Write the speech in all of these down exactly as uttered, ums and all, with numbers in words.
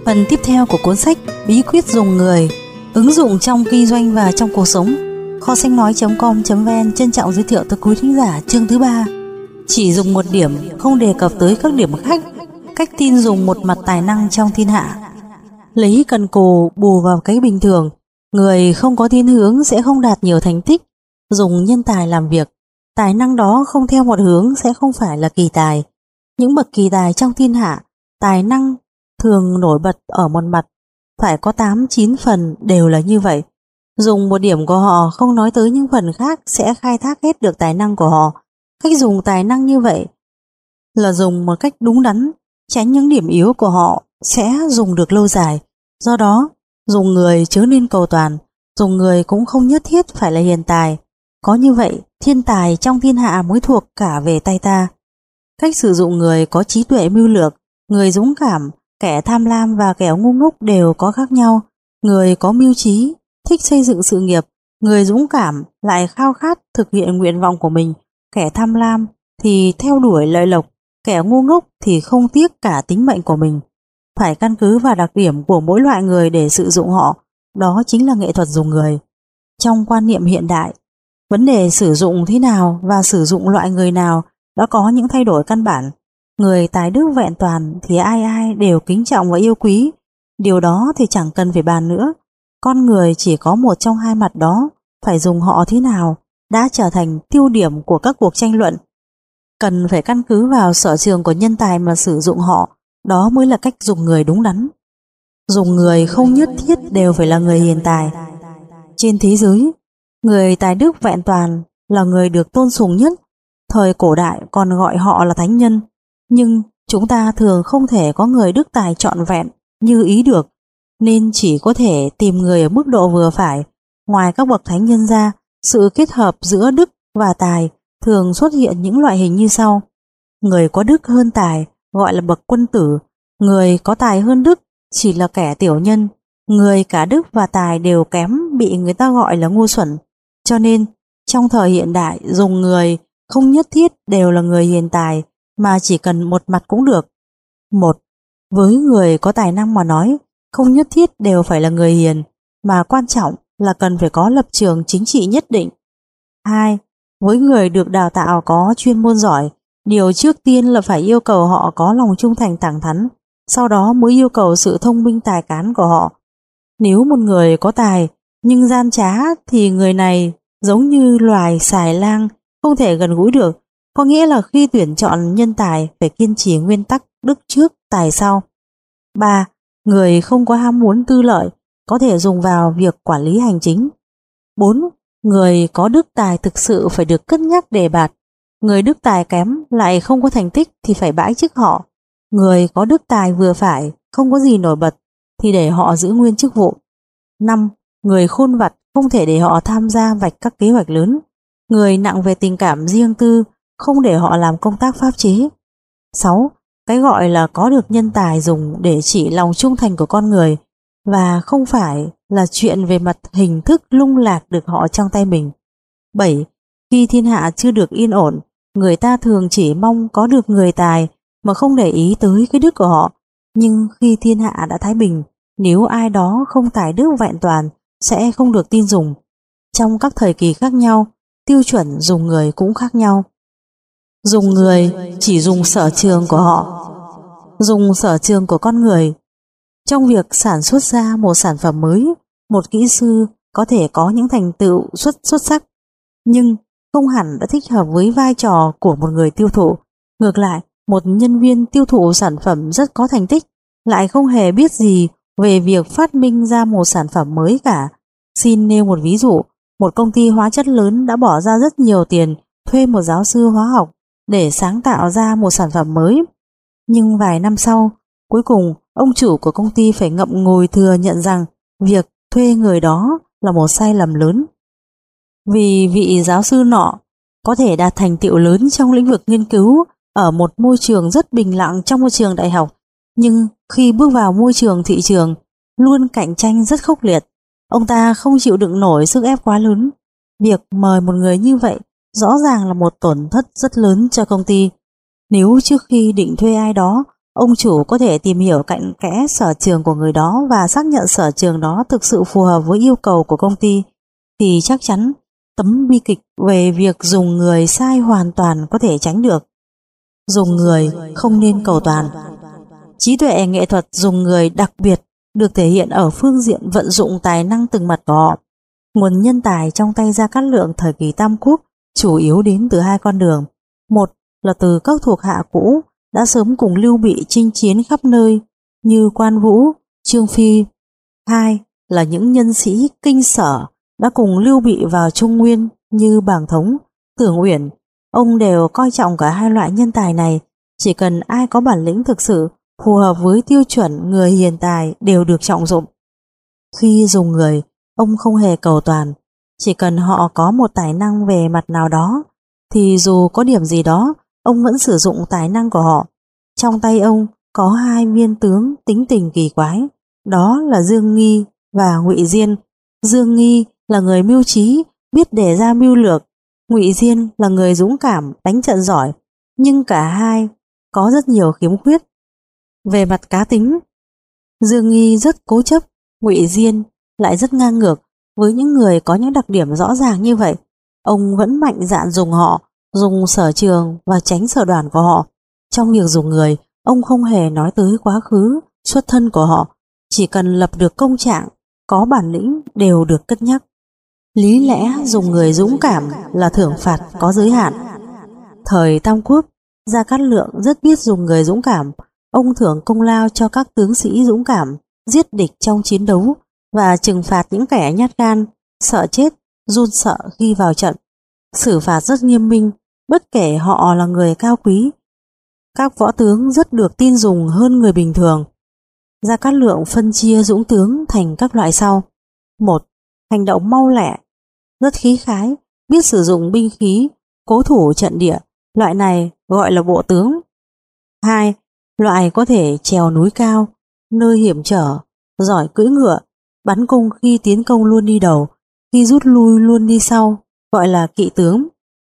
Phần tiếp theo của cuốn sách Bí quyết dùng người, ứng dụng trong kinh doanh và trong cuộc sống, kho sách nói chấm com chấm vn trân trọng giới thiệu tới quý thính giả chương thứ ba. Chỉ dùng một điểm, không đề cập tới các điểm khác. Cách tin dùng một mặt tài năng trong thiên hạ. Lấy cần cù bù vào cái bình thường. Người không có thiên hướng sẽ không đạt nhiều thành tích. Dùng nhân tài làm việc. Tài năng đó không theo một hướng sẽ không phải là kỳ tài. Những bậc kỳ tài trong thiên hạ, tài năng thường nổi bật ở một mặt, phải có tám chín phần đều là như vậy. Dùng một điểm của họ, không nói tới những phần khác, sẽ khai thác hết được tài năng của họ. Cách dùng tài năng như vậy là dùng một cách đúng đắn, tránh những điểm yếu của họ sẽ dùng được lâu dài. Do đó, dùng người chớ nên cầu toàn, dùng người cũng không nhất thiết phải là hiền tài. Có như vậy, thiên tài trong thiên hạ mới thuộc cả về tay ta. Cách sử dụng người có trí tuệ mưu lược, người dũng cảm, kẻ tham lam và kẻ ngu ngốc đều có khác nhau. Người có mưu trí, thích xây dựng sự nghiệp, người dũng cảm lại khao khát thực hiện nguyện vọng của mình, kẻ tham lam thì theo đuổi lợi lộc, kẻ ngu ngốc thì không tiếc cả tính mệnh của mình. Phải căn cứ vào đặc điểm của mỗi loại người để sử dụng họ, đó chính là nghệ thuật dùng người. Trong quan niệm hiện đại, vấn đề sử dụng thế nào và sử dụng loại người nào đã có những thay đổi căn bản. Người tài đức vẹn toàn thì ai ai đều kính trọng và yêu quý, điều đó thì chẳng cần phải bàn nữa. Con người chỉ có một trong hai mặt đó, phải dùng họ thế nào đã trở thành tiêu điểm của các cuộc tranh luận. Cần phải căn cứ vào sở trường của nhân tài mà sử dụng họ, đó mới là cách dùng người đúng đắn. Dùng người không nhất thiết đều phải là người hiền tài. Trên thế giới, người tài đức vẹn toàn là người được tôn sùng nhất. Thời cổ đại còn gọi họ là thánh nhân. Nhưng chúng ta thường không thể có người đức tài trọn vẹn như ý được, nên chỉ có thể tìm người ở mức độ vừa phải. Ngoài các bậc thánh nhân ra, sự kết hợp giữa đức và tài thường xuất hiện những loại hình như sau. Người có đức hơn tài gọi là bậc quân tử, người có tài hơn đức chỉ là kẻ tiểu nhân, người cả đức và tài đều kém bị người ta gọi là ngu xuẩn. Cho nên, trong thời hiện đại, dùng người không nhất thiết đều là người hiền tài, mà chỉ cần một mặt cũng được. Một, với người có tài năng mà nói, không nhất thiết đều phải là người hiền, mà quan trọng là cần phải có lập trường chính trị nhất định. Hai, với người được đào tạo có chuyên môn giỏi, điều trước tiên là phải yêu cầu họ có lòng trung thành thẳng thắn, sau đó mới yêu cầu sự thông minh tài cán của họ. Nếu một người có tài nhưng gian trá thì người này giống như loài xài lang, không thể gần gũi được. Có nghĩa là khi tuyển chọn nhân tài phải kiên trì nguyên tắc đức trước tài sau. Ba, người không có ham muốn tư lợi, có thể dùng vào việc quản lý hành chính. Bốn, người có đức tài thực sự phải được cân nhắc đề bạt. Người đức tài kém lại không có thành tích thì phải bãi chức họ. Người có đức tài vừa phải, không có gì nổi bật thì để họ giữ nguyên chức vụ. Năm, người khôn vặt không thể để họ tham gia vạch các kế hoạch lớn. Người nặng về tình cảm riêng tư, không để họ làm công tác pháp chế. Sáu, cái gọi là có được nhân tài dùng để chỉ lòng trung thành của con người, và không phải là chuyện về mặt hình thức lung lạc được họ trong tay mình. Bảy, khi thiên hạ chưa được yên ổn, người ta thường chỉ mong có được người tài mà không để ý tới cái đức của họ. Nhưng khi thiên hạ đã thái bình, nếu ai đó không tài đức vẹn toàn sẽ không được tin dùng. Trong các thời kỳ khác nhau, tiêu chuẩn dùng người cũng khác nhau. Dùng người chỉ dùng sở trường của họ. Dùng sở trường của con người. Trong việc sản xuất ra một sản phẩm mới, một kỹ sư có thể có những thành tựu xuất xuất sắc, nhưng không hẳn đã thích hợp với vai trò của một người tiêu thụ. Ngược lại, một nhân viên tiêu thụ sản phẩm rất có thành tích, lại không hề biết gì về việc phát minh ra một sản phẩm mới cả. Xin nêu một ví dụ, một công ty hóa chất lớn đã bỏ ra rất nhiều tiền thuê một giáo sư hóa học để sáng tạo ra một sản phẩm mới. Nhưng vài năm sau, cuối cùng ông chủ của công ty phải ngậm ngùi thừa nhận rằng việc thuê người đó là một sai lầm lớn. Vì vị giáo sư nọ có thể đạt thành tựu lớn trong lĩnh vực nghiên cứu ở một môi trường rất bình lặng trong một trường đại học, nhưng khi bước vào môi trường thị trường luôn cạnh tranh rất khốc liệt, ông ta không chịu đựng nổi sức ép quá lớn. Việc mời một người như vậy rõ ràng là một tổn thất rất lớn cho công ty. Nếu trước khi định thuê ai đó ông chủ có thể tìm hiểu cặn kẽ sở trường của người đó và xác nhận sở trường đó thực sự phù hợp với yêu cầu của công ty, thì chắc chắn tấm bi kịch về việc dùng người sai hoàn toàn có thể tránh được. Dùng người không nên cầu toàn. Trí tuệ nghệ thuật dùng người đặc biệt được thể hiện ở phương diện vận dụng tài năng từng mặt của họ. Nguồn nhân tài trong tay Gia Cát Lượng thời kỳ Tam Quốc chủ yếu đến từ hai con đường. Một là từ các thuộc hạ cũ đã sớm cùng Lưu Bị chinh chiến khắp nơi như Quan Vũ, Trương Phi. Hai là những nhân sĩ kinh sở đã cùng Lưu Bị vào Trung Nguyên như Bàng Thống, Tưởng Uyển. Ông đều coi trọng cả hai loại nhân tài này, chỉ cần ai có bản lĩnh thực sự phù hợp với tiêu chuẩn người hiền tài đều được trọng dụng. Khi dùng người, ông không hề cầu toàn, chỉ cần họ có một tài năng về mặt nào đó, thì dù có điểm gì đó, ông vẫn sử dụng tài năng của họ. Trong tay ông có hai viên tướng tính tình kỳ quái, đó là Dương Nghi và Ngụy Diên. Dương Nghi là người mưu trí, biết đề ra mưu lược. Ngụy Diên là người dũng cảm, đánh trận giỏi, nhưng cả hai có rất nhiều khiếm khuyết. Về mặt cá tính, Dương Nghi rất cố chấp, Ngụy Diên lại rất ngang ngược. Với những người có những đặc điểm rõ ràng như vậy, ông vẫn mạnh dạn dùng họ, dùng sở trường và tránh sở đoàn của họ. Trong việc dùng người, ông không hề nói tới quá khứ, xuất thân của họ, chỉ cần lập được công trạng, có bản lĩnh đều được cất nhắc. Lý lẽ dùng người dũng cảm là thưởng phạt có giới hạn. Thời Tam Quốc, Gia Cát Lượng rất biết dùng người dũng cảm. Ông thưởng công lao cho các tướng sĩ dũng cảm, giết địch trong chiến đấu và trừng phạt những kẻ nhát gan, sợ chết, run sợ khi vào trận. Xử phạt rất nghiêm minh, bất kể họ là người cao quý. Các võ tướng rất được tin dùng hơn người bình thường. Gia Cát Lượng phân chia dũng tướng thành các loại sau. Một, hành động mau lẹ, rất khí khái, biết sử dụng binh khí, cố thủ trận địa, loại này gọi là bộ tướng. Hai, loại có thể trèo núi cao, nơi hiểm trở, giỏi cưỡi ngựa, bắn cung khi tiến công luôn đi đầu, khi rút lui luôn đi sau, gọi là kỵ tướng.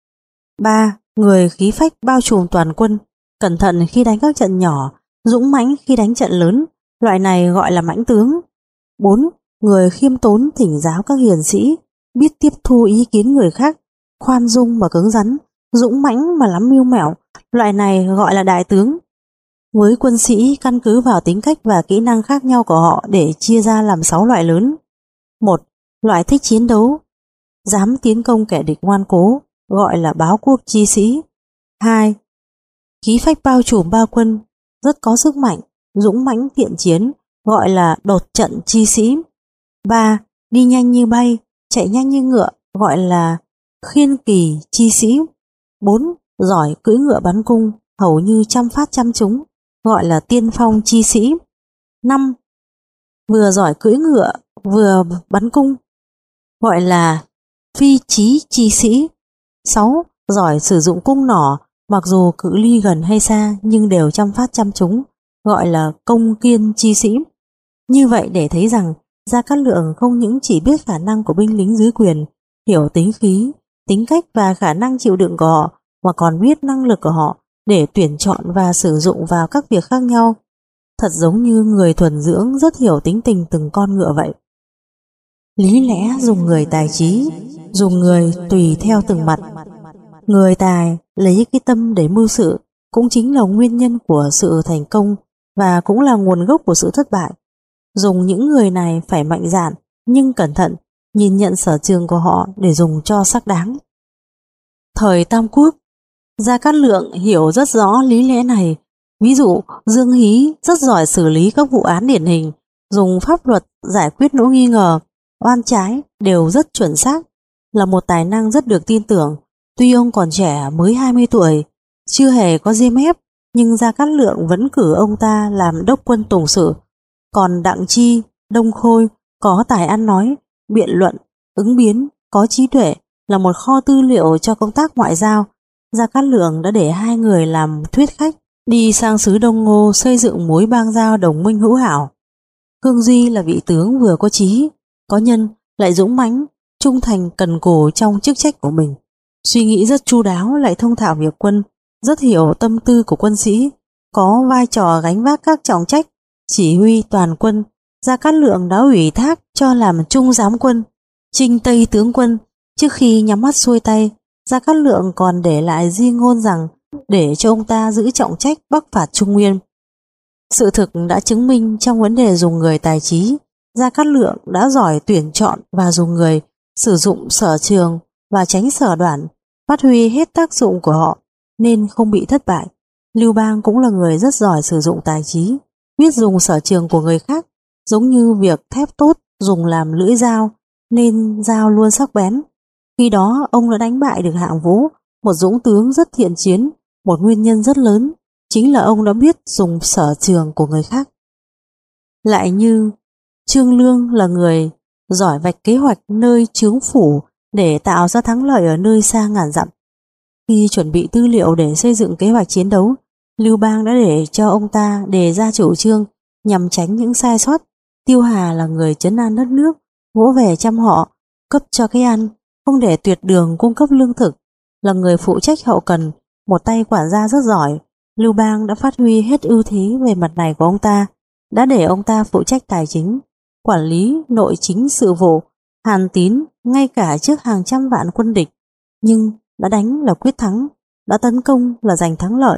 Ba, người khí phách bao trùm toàn quân, cẩn thận khi đánh các trận nhỏ, dũng mãnh khi đánh trận lớn, loại này gọi là mãnh tướng. Bốn, người khiêm tốn thỉnh giáo các hiền sĩ, biết tiếp thu ý kiến người khác, khoan dung và cứng rắn, dũng mãnh mà lắm mưu mẹo, loại này gọi là đại tướng. Với quân sĩ, căn cứ vào tính cách và kỹ năng khác nhau của họ để chia ra làm sáu loại lớn. Một, loại thích chiến đấu, dám tiến công kẻ địch ngoan cố, gọi là báo quốc chi sĩ. Hai, khí phách bao trùm ba quân, rất có sức mạnh, dũng mãnh thiện chiến, gọi là đột trận chi sĩ. Ba, đi nhanh như bay, chạy nhanh như ngựa, gọi là khiên kỳ chi sĩ. Bốn, giỏi cưỡi ngựa bắn cung, hầu như trăm phát trăm trúng, gọi là tiên phong chi sĩ. Năm, vừa giỏi cưỡi ngựa vừa bắn cung, gọi là phi chí chi sĩ. Sáu, giỏi sử dụng cung nỏ, mặc dù cự ly gần hay xa nhưng đều trăm phát trăm trúng, gọi là công kiên chi sĩ. Như vậy để thấy rằng Gia Cát Lượng không những chỉ biết khả năng của binh lính dưới quyền, hiểu tính khí, tính cách và khả năng chịu đựng của họ, mà còn biết năng lực của họ để tuyển chọn và sử dụng vào các việc khác nhau. Thật giống như người thuần dưỡng rất hiểu tính tình từng con ngựa vậy. Lý lẽ dùng người tài trí, dùng người tùy theo từng mặt. Người tài lấy cái tâm để mưu sự cũng chính là nguyên nhân của sự thành công và cũng là nguồn gốc của sự thất bại. Dùng những người này phải mạnh dạn nhưng cẩn thận, nhìn nhận sở trường của họ để dùng cho xác đáng. Thời Tam Quốc, Gia Cát Lượng hiểu rất rõ lý lẽ này. Ví dụ, Dương Hí rất giỏi xử lý các vụ án điển hình, dùng pháp luật giải quyết nỗi nghi ngờ, oan trái đều rất chuẩn xác, là một tài năng rất được tin tưởng. Tuy ông còn trẻ mới hai mươi tuổi, chưa hề có diêm ép, nhưng Gia Cát Lượng vẫn cử ông ta làm đốc quân tùng sự. Còn Đặng Chi, Đông Khôi có tài ăn nói, biện luận, ứng biến, có trí tuệ, là một kho tư liệu cho công tác ngoại giao. Gia Cát Lượng đã để hai người làm thuyết khách, đi sang xứ Đông Ngô xây dựng mối bang giao đồng minh hữu hảo. Khương Duy là vị tướng vừa có trí, có nhân, lại dũng mãnh, trung thành cần cù trong chức trách của mình. Suy nghĩ rất chu đáo, lại thông thạo việc quân, rất hiểu tâm tư của quân sĩ. có vai trò gánh vác các trọng trách chỉ huy toàn quân, Gia Cát Lượng đã ủy thác cho làm trung giám quân, Trinh Tây tướng quân. Trước khi nhắm mắt xuôi tay, Gia Cát Lượng còn để lại di ngôn rằng để cho ông ta giữ trọng trách bắc phạt Trung Nguyên. Sự thực đã chứng minh trong vấn đề dùng người tài trí, Gia Cát Lượng đã giỏi tuyển chọn và dùng người, sử dụng sở trường và tránh sở đoản, phát huy hết tác dụng của họ nên không bị thất bại. Lưu Bang cũng là người rất giỏi sử dụng tài trí, biết dùng sở trường của người khác, giống như việc thép tốt dùng làm lưỡi dao nên dao luôn sắc bén. Khi đó ông đã đánh bại được Hạng Vũ, một dũng tướng rất thiện chiến. Một nguyên nhân rất lớn chính là ông đã biết dùng sở trường của người khác. Lại như Trương Lương là người giỏi vạch kế hoạch nơi chướng phủ để tạo ra thắng lợi ở nơi xa ngàn dặm. Khi chuẩn bị tư liệu để xây dựng kế hoạch chiến đấu, Lưu Bang đã để cho ông ta đề ra chủ trương nhằm tránh những sai sót. Tiêu Hà là người trấn an đất nước, vỗ về chăm họ, cấp cho cái ăn, không để tuyệt đường cung cấp lương thực, là người phụ trách hậu cần, một tay quản gia rất giỏi. Lưu Bang đã phát huy hết ưu thế về mặt này của ông ta, đã để ông ta phụ trách tài chính, quản lý nội chính sự vụ. Hàn Tín ngay cả trước hàng trăm vạn quân địch, nhưng đã đánh là quyết thắng, đã tấn công là giành thắng lợi.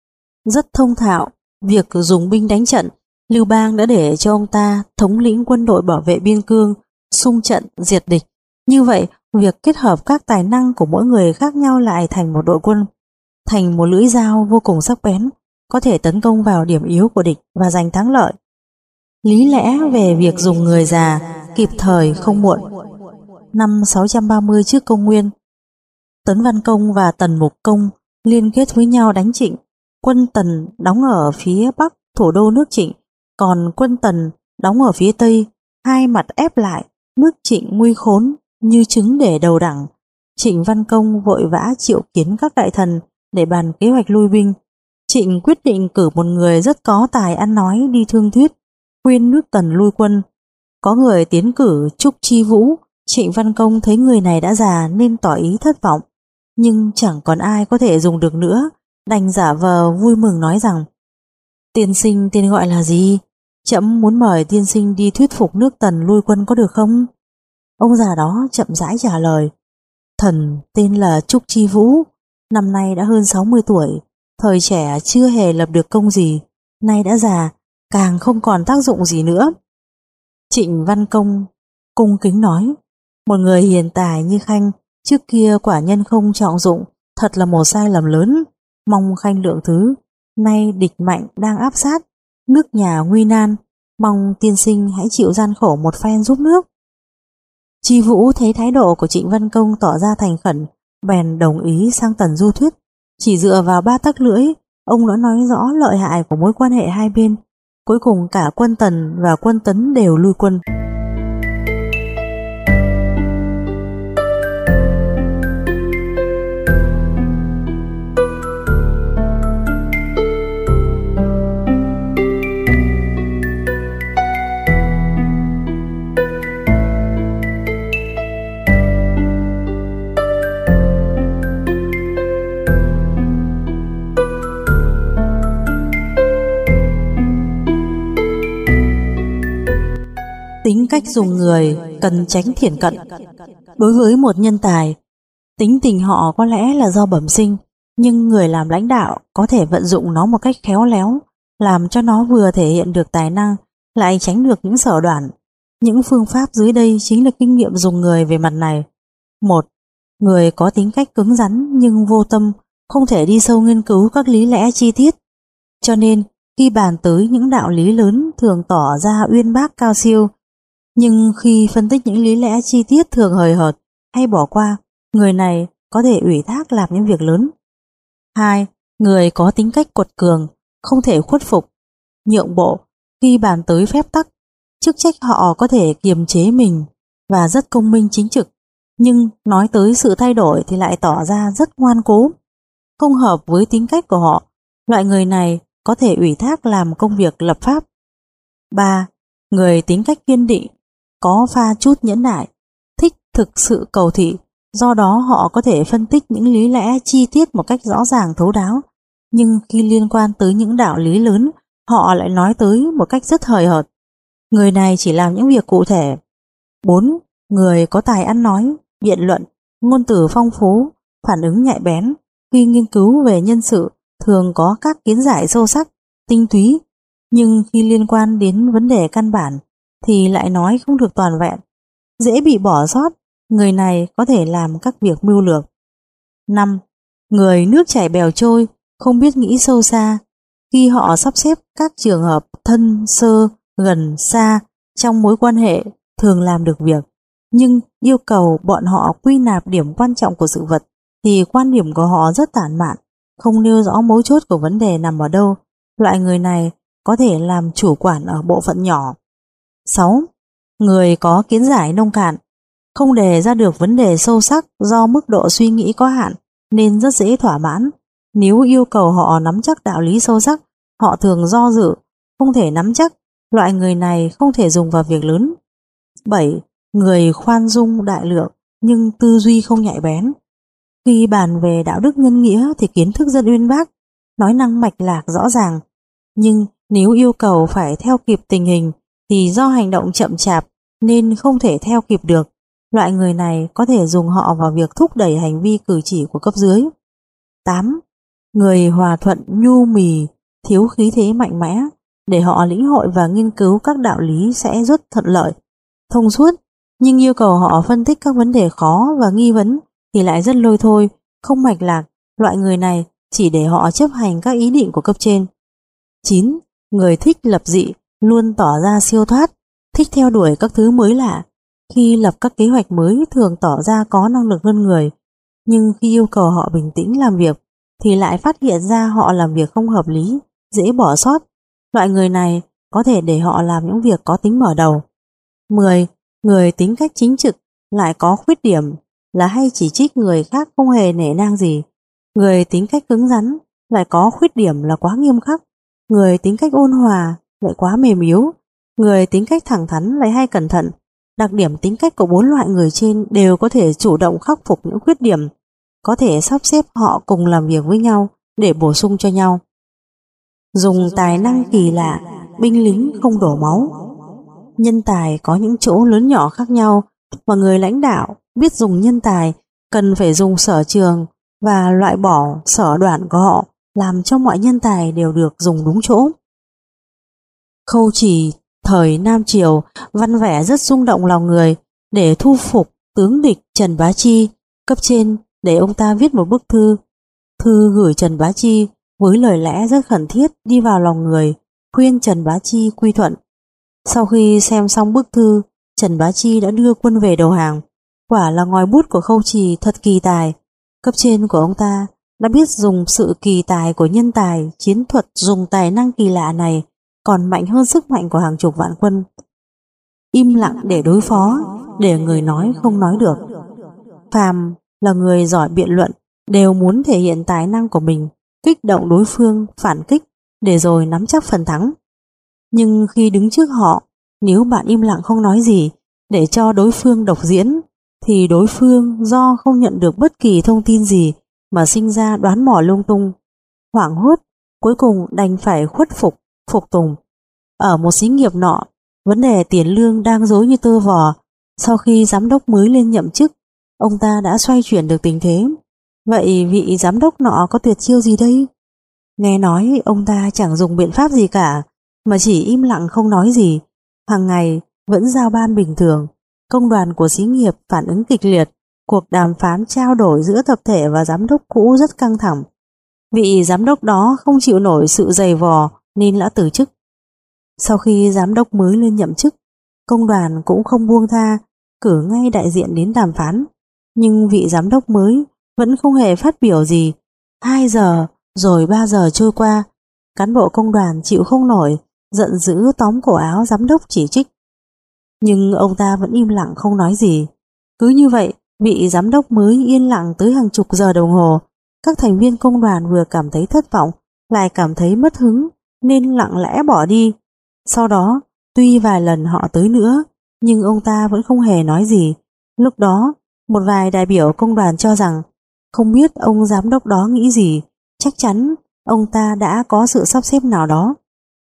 Rất thông thạo việc dùng binh đánh trận, Lưu Bang đã để cho ông ta thống lĩnh quân đội bảo vệ biên cương, xung trận diệt địch. Như vậy, việc kết hợp các tài năng của mỗi người khác nhau lại thành một đội quân, thành một lưỡi dao vô cùng sắc bén, có thể tấn công vào điểm yếu của địch và giành thắng lợi. Lý lẽ về việc dùng người già kịp thời không muộn. Năm sáu trăm ba mươi trước công nguyên, Tấn Văn Công và Tần Mục Công liên kết với nhau đánh Trịnh. Quân Tần đóng ở phía bắc thủ đô nước Trịnh, còn quân Tần đóng ở phía tây, hai mặt ép lại, nước Trịnh nguy khốn như trứng để đầu đẳng. Trịnh Văn Công vội vã triệu kiến các đại thần để bàn kế hoạch lui binh. Trịnh quyết định cử một người rất có tài ăn nói đi thương thuyết, khuyên nước Tần lui quân. Có người tiến cử Trúc Chi Vũ. Trịnh Văn Công thấy người này đã già nên tỏ ý thất vọng, nhưng chẳng còn ai có thể dùng được nữa, đành giả vờ vui mừng nói rằng: tiên sinh tên gọi là gì? Trẫm muốn mời tiên sinh đi thuyết phục nước Tần lui quân có được không? Ông già đó chậm rãi trả lời: thần tên là Trúc Chi Vũ, năm nay đã hơn sáu mươi tuổi, thời trẻ chưa hề lập được công gì, nay đã già, càng không còn tác dụng gì nữa. Trịnh Văn Công cung kính nói: một người hiền tài như Khanh trước kia quả nhân không trọng dụng, thật là một sai lầm lớn, mong Khanh lượng thứ. Nay địch mạnh đang áp sát, nước nhà nguy nan, mong tiên sinh hãy chịu gian khổ một phen giúp nước. Chi Vũ thấy thái độ của Trịnh Văn Công tỏ ra thành khẩn, bèn đồng ý sang Tần du thuyết. Chỉ dựa vào ba tắc lưỡi, ông đã nói rõ lợi hại của mối quan hệ hai bên. Cuối cùng cả quân Tần và quân Tấn đều lui quân. Tính cách dùng người cần tránh thiển cận. Đối với một nhân tài, tính tình họ có lẽ là do bẩm sinh, nhưng người làm lãnh đạo có thể vận dụng nó một cách khéo léo, làm cho nó vừa thể hiện được tài năng, lại tránh được những sở đoản. Những phương pháp dưới đây chính là kinh nghiệm dùng người về mặt này. Một, người có tính cách cứng rắn nhưng vô tâm, không thể đi sâu nghiên cứu các lý lẽ chi tiết. Cho nên, khi bàn tới những đạo lý lớn thường tỏ ra uyên bác cao siêu, nhưng khi phân tích những lý lẽ chi tiết thường hời hợt hay bỏ qua, người này có thể ủy thác làm những việc lớn. Hai, người có tính cách quật cường, không thể khuất phục, nhượng bộ. Khi bàn tới phép tắc, chức trách họ có thể kiềm chế mình và rất công minh chính trực, nhưng nói tới sự thay đổi thì lại tỏ ra rất ngoan cố, không hợp với tính cách của họ. Loại người này có thể ủy thác làm công việc lập pháp. Ba, người tính cách kiên định, có pha chút nhẫn nại, thích thực sự cầu thị, do đó họ có thể phân tích những lý lẽ chi tiết một cách rõ ràng thấu đáo, nhưng khi liên quan tới những đạo lý lớn, họ lại nói tới một cách rất hời hợt. Người này chỉ làm những việc cụ thể. bốn. Người có tài ăn nói, biện luận, ngôn từ phong phú, phản ứng nhạy bén, khi nghiên cứu về nhân sự thường có các kiến giải sâu sắc, tinh túy, nhưng khi liên quan đến vấn đề căn bản thì lại nói không được toàn vẹn, dễ bị bỏ sót. Người này có thể làm các việc mưu lược. năm. Người nước chảy bèo trôi, không biết nghĩ sâu xa. Khi họ sắp xếp các trường hợp thân, sơ, gần, xa trong mối quan hệ thường làm được việc, nhưng yêu cầu bọn họ quy nạp điểm quan trọng của sự vật thì quan điểm của họ rất tản mạn, không nêu rõ mấu chốt của vấn đề nằm ở đâu. Loại người này có thể làm chủ quản ở bộ phận nhỏ. sáu. Người có kiến giải nông cạn, không đề ra được vấn đề sâu sắc do mức độ suy nghĩ có hạn nên rất dễ thỏa mãn. Nếu yêu cầu họ nắm chắc đạo lý sâu sắc, họ thường do dự, không thể nắm chắc. Loại người này không thể dùng vào việc lớn. bảy. Người khoan dung đại lượng nhưng tư duy không nhạy bén. Khi bàn về đạo đức nhân nghĩa thì kiến thức rất uyên bác, nói năng mạch lạc rõ ràng, nhưng nếu yêu cầu phải theo kịp tình hình thì do hành động chậm chạp nên không thể theo kịp được. Loại người này có thể dùng họ vào việc thúc đẩy hành vi cử chỉ của cấp dưới. tám. Người hòa thuận nhu mì, thiếu khí thế mạnh mẽ, để họ lĩnh hội và nghiên cứu các đạo lý sẽ rất thuận lợi, thông suốt, nhưng yêu cầu họ phân tích các vấn đề khó và nghi vấn thì lại rất lôi thôi, không mạch lạc. Loại người này chỉ để họ chấp hành các ý định của cấp trên. chín. Người thích lập dị, luôn tỏ ra siêu thoát, thích theo đuổi các thứ mới lạ. Khi lập các kế hoạch mới thường tỏ ra có năng lực hơn người, nhưng khi yêu cầu họ bình tĩnh làm việc thì lại phát hiện ra họ làm việc không hợp lý, dễ bỏ sót. Loại người này có thể để họ làm những việc có tính mở đầu. mười. Người tính cách chính trực lại có khuyết điểm là hay chỉ trích người khác không hề nể nang gì. Người tính cách cứng rắn lại có khuyết điểm là quá nghiêm khắc. Người tính cách ôn hòa lại quá mềm yếu. Người tính cách thẳng thắn lại hay cẩn thận. Đặc điểm tính cách của bốn loại người trên đều có thể chủ động khắc phục những khuyết điểm, có thể sắp xếp họ cùng làm việc với nhau để bổ sung cho nhau. Dùng tài năng kỳ lạ, binh lính không đổ máu. Nhân tài có những chỗ lớn nhỏ khác nhau, và người lãnh đạo biết dùng nhân tài cần phải dùng sở trường và loại bỏ sở đoản của họ, làm cho mọi nhân tài đều được dùng đúng chỗ. Khâu Trì thời Nam Triều văn vẻ rất rung động lòng người. Để thu phục tướng địch Trần Bá Chi, cấp trên để ông ta viết một bức thư. Thư gửi Trần Bá Chi với lời lẽ rất khẩn thiết đi vào lòng người, khuyên Trần Bá Chi quy thuận. Sau khi xem xong bức thư, Trần Bá Chi đã đưa quân về đầu hàng. Quả là ngòi bút của Khâu Trì thật kỳ tài. Cấp trên của ông ta đã biết dùng sự kỳ tài của nhân tài, chiến thuật dùng tài năng kỳ lạ này còn mạnh hơn sức mạnh của hàng chục vạn quân. Im lặng để đối phó, để người nói không nói được. Phàm là người giỏi biện luận đều muốn thể hiện tài năng của mình, kích động đối phương phản kích để rồi nắm chắc phần thắng. Nhưng khi đứng trước họ, nếu bạn im lặng không nói gì để cho đối phương độc diễn, thì đối phương do không nhận được bất kỳ thông tin gì mà sinh ra đoán mò lung tung, hoảng hốt, cuối cùng đành phải khuất phục, phục tùng. Ở một xí nghiệp nọ, vấn đề tiền lương đang rối như tơ vò. Sau khi giám đốc mới lên nhậm chức, ông ta đã xoay chuyển được tình thế. Vậy vị giám đốc nọ có tuyệt chiêu gì đây? Nghe nói ông ta chẳng dùng biện pháp gì cả, mà chỉ im lặng không nói gì. Hàng ngày vẫn giao ban bình thường. Công đoàn của xí nghiệp phản ứng kịch liệt. Cuộc đàm phán trao đổi giữa tập thể và giám đốc cũ rất căng thẳng. Vị giám đốc đó không chịu nổi sự dày vò nên đã từ chức. Sau khi giám đốc mới lên nhậm chức, công đoàn cũng không buông tha, cử ngay đại diện đến đàm phán. Nhưng vị giám đốc mới vẫn không hề phát biểu gì. Hai giờ rồi ba giờ trôi qua, cán bộ công đoàn chịu không nổi, giận dữ tóm cổ áo giám đốc chỉ trích. Nhưng ông ta vẫn im lặng không nói gì. Cứ như vậy, vị giám đốc mới yên lặng tới hàng chục giờ đồng hồ. Các thành viên công đoàn vừa cảm thấy thất vọng, lại cảm thấy mất hứng, nên lặng lẽ bỏ đi. Sau đó, tuy vài lần họ tới nữa, nhưng ông ta vẫn không hề nói gì. Lúc đó, một vài đại biểu công đoàn cho rằng không biết ông giám đốc đó nghĩ gì, chắc chắn ông ta đã có sự sắp xếp nào đó.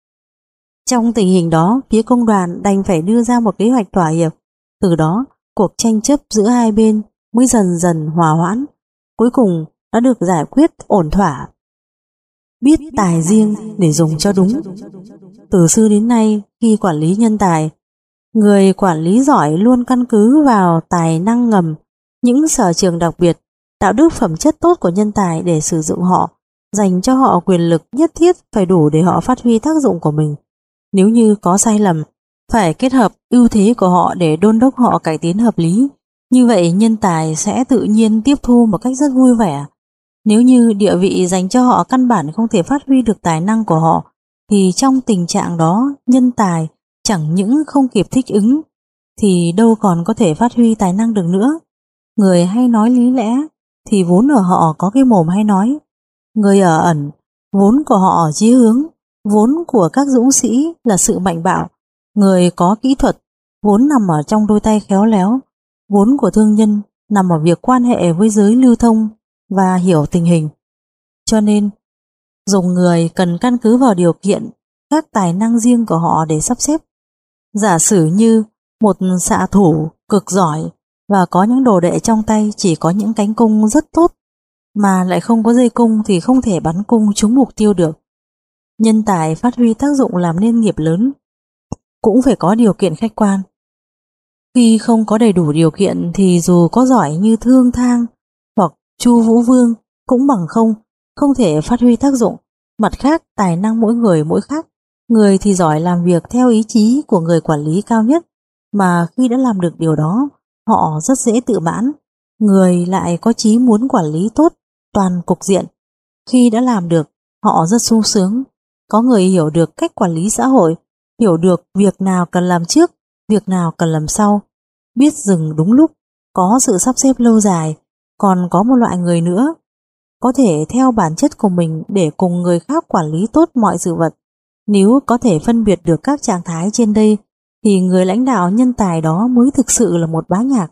Trong tình hình đó, phía công đoàn đành phải đưa ra một kế hoạch thỏa hiệp. Từ đó, cuộc tranh chấp giữa hai bên mới dần dần hòa hoãn, cuối cùng đã được giải quyết ổn thỏa. Biết tài riêng để dùng cho đúng. Từ xưa đến nay, khi quản lý nhân tài, người quản lý giỏi luôn căn cứ vào tài năng ngầm, những sở trường đặc biệt, đạo đức phẩm chất tốt của nhân tài để sử dụng họ, dành cho họ quyền lực nhất thiết phải đủ để họ phát huy tác dụng của mình. Nếu như có sai lầm, phải kết hợp ưu thế của họ để đôn đốc họ cải tiến hợp lý. Như vậy nhân tài sẽ tự nhiên tiếp thu một cách rất vui vẻ. Nếu như địa vị dành cho họ căn bản không thể phát huy được tài năng của họ, thì trong tình trạng đó nhân tài chẳng những không kịp thích ứng, thì đâu còn có thể phát huy tài năng được nữa. Người hay nói lý lẽ thì vốn ở họ có cái mồm hay nói. Người ở ẩn, vốn của họ ở chí hướng. Vốn của các dũng sĩ là sự mạnh bạo. Người có kỹ thuật vốn nằm ở trong đôi tay khéo léo. Vốn của thương nhân nằm ở việc quan hệ với giới lưu thông và hiểu tình hình. Cho nên, dùng người cần căn cứ vào điều kiện, các tài năng riêng của họ để sắp xếp. Giả sử như một xạ thủ cực giỏi và có những đồ đệ trong tay chỉ có những cánh cung rất tốt, mà lại không có dây cung thì không thể bắn cung trúng mục tiêu được. Nhân tài phát huy tác dụng làm nên nghiệp lớn cũng phải có điều kiện khách quan. Khi không có đầy đủ điều kiện thì dù có giỏi như Thương Thang hoặc Chu Vũ Vương cũng bằng không, không thể phát huy tác dụng. Mặt khác, tài năng mỗi người mỗi khác. Người thì giỏi làm việc theo ý chí của người quản lý cao nhất, mà khi đã làm được điều đó, họ rất dễ tự mãn. Người lại có chí muốn quản lý tốt toàn cục diện. Khi đã làm được, họ rất sung sướng. Có người hiểu được cách quản lý xã hội, hiểu được việc nào cần làm trước, việc nào cần làm sau, biết dừng đúng lúc, có sự sắp xếp lâu dài. Còn có một loại người nữa, có thể theo bản chất của mình để cùng người khác quản lý tốt mọi sự vật. Nếu có thể phân biệt được các trạng thái trên đây, thì người lãnh đạo nhân tài đó mới thực sự là một bá nhạc.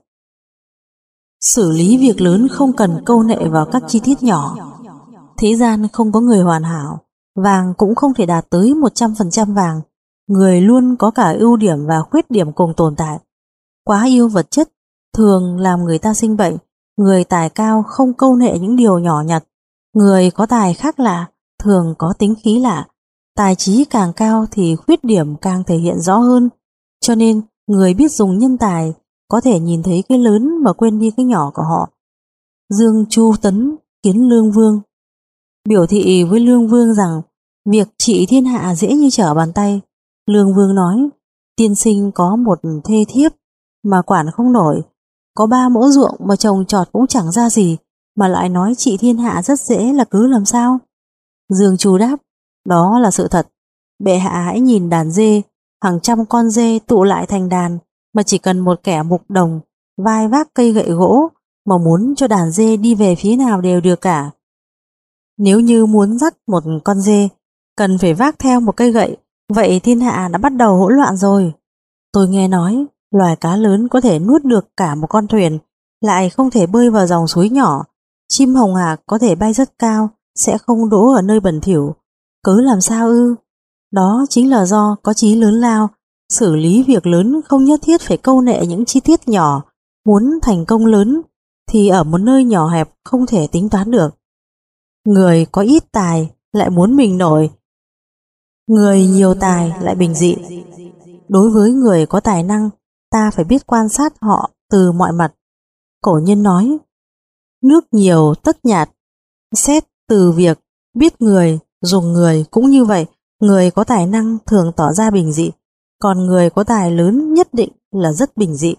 Xử lý việc lớn không cần câu nệ vào các chi tiết nhỏ. Thế gian không có người hoàn hảo, vàng cũng không thể đạt tới một trăm phần trăm vàng. Người luôn có cả ưu điểm và khuyết điểm cùng tồn tại. Quá yêu vật chất thường làm người ta sinh bệnh. Người tài cao không câu nệ những điều nhỏ nhặt. Người có tài khác lạ thường có tính khí lạ. Tài trí càng cao thì khuyết điểm càng thể hiện rõ hơn. Cho nên người biết dùng nhân tài có thể nhìn thấy cái lớn mà quên đi cái nhỏ của họ. Dương Chu Tấn kiến Lương Vương, biểu thị với Lương Vương rằng việc trị thiên hạ dễ như trở bàn tay. Lương Vương nói, tiên sinh có một thê thiếp mà quản không nổi, có ba mẫu ruộng mà trồng trọt cũng chẳng ra gì, mà lại nói trị thiên hạ rất dễ là cứ làm sao? Dương Chu đáp, đó là sự thật. Bệ hạ hãy nhìn đàn dê, hàng trăm con dê tụ lại thành đàn, mà chỉ cần một kẻ mục đồng vai vác cây gậy gỗ mà muốn cho đàn dê đi về phía nào đều được cả. Nếu như muốn dắt một con dê cần phải vác theo một cây gậy, vậy thiên hạ đã bắt đầu hỗn loạn rồi. Tôi nghe nói loài cá lớn có thể nuốt được cả một con thuyền, lại không thể bơi vào dòng suối nhỏ. Chim hồng hạc có thể bay rất cao, sẽ không đỗ ở nơi bẩn thỉu. Cớ làm sao ư? Đó chính là do có chí lớn lao. Xử lý việc lớn không nhất thiết phải câu nệ những chi tiết nhỏ. Muốn thành công lớn thì ở một nơi nhỏ hẹp không thể tính toán được. Người có ít tài lại muốn mình nổi, người nhiều tài lại bình dị. Đối với người có tài năng, ta phải biết quan sát họ từ mọi mặt. Cổ nhân nói, nước nhiều tất nhạt. Xét từ việc biết người, dùng người cũng như vậy. Người có tài năng thường tỏ ra bình dị, còn người có tài lớn nhất định là rất bình dị.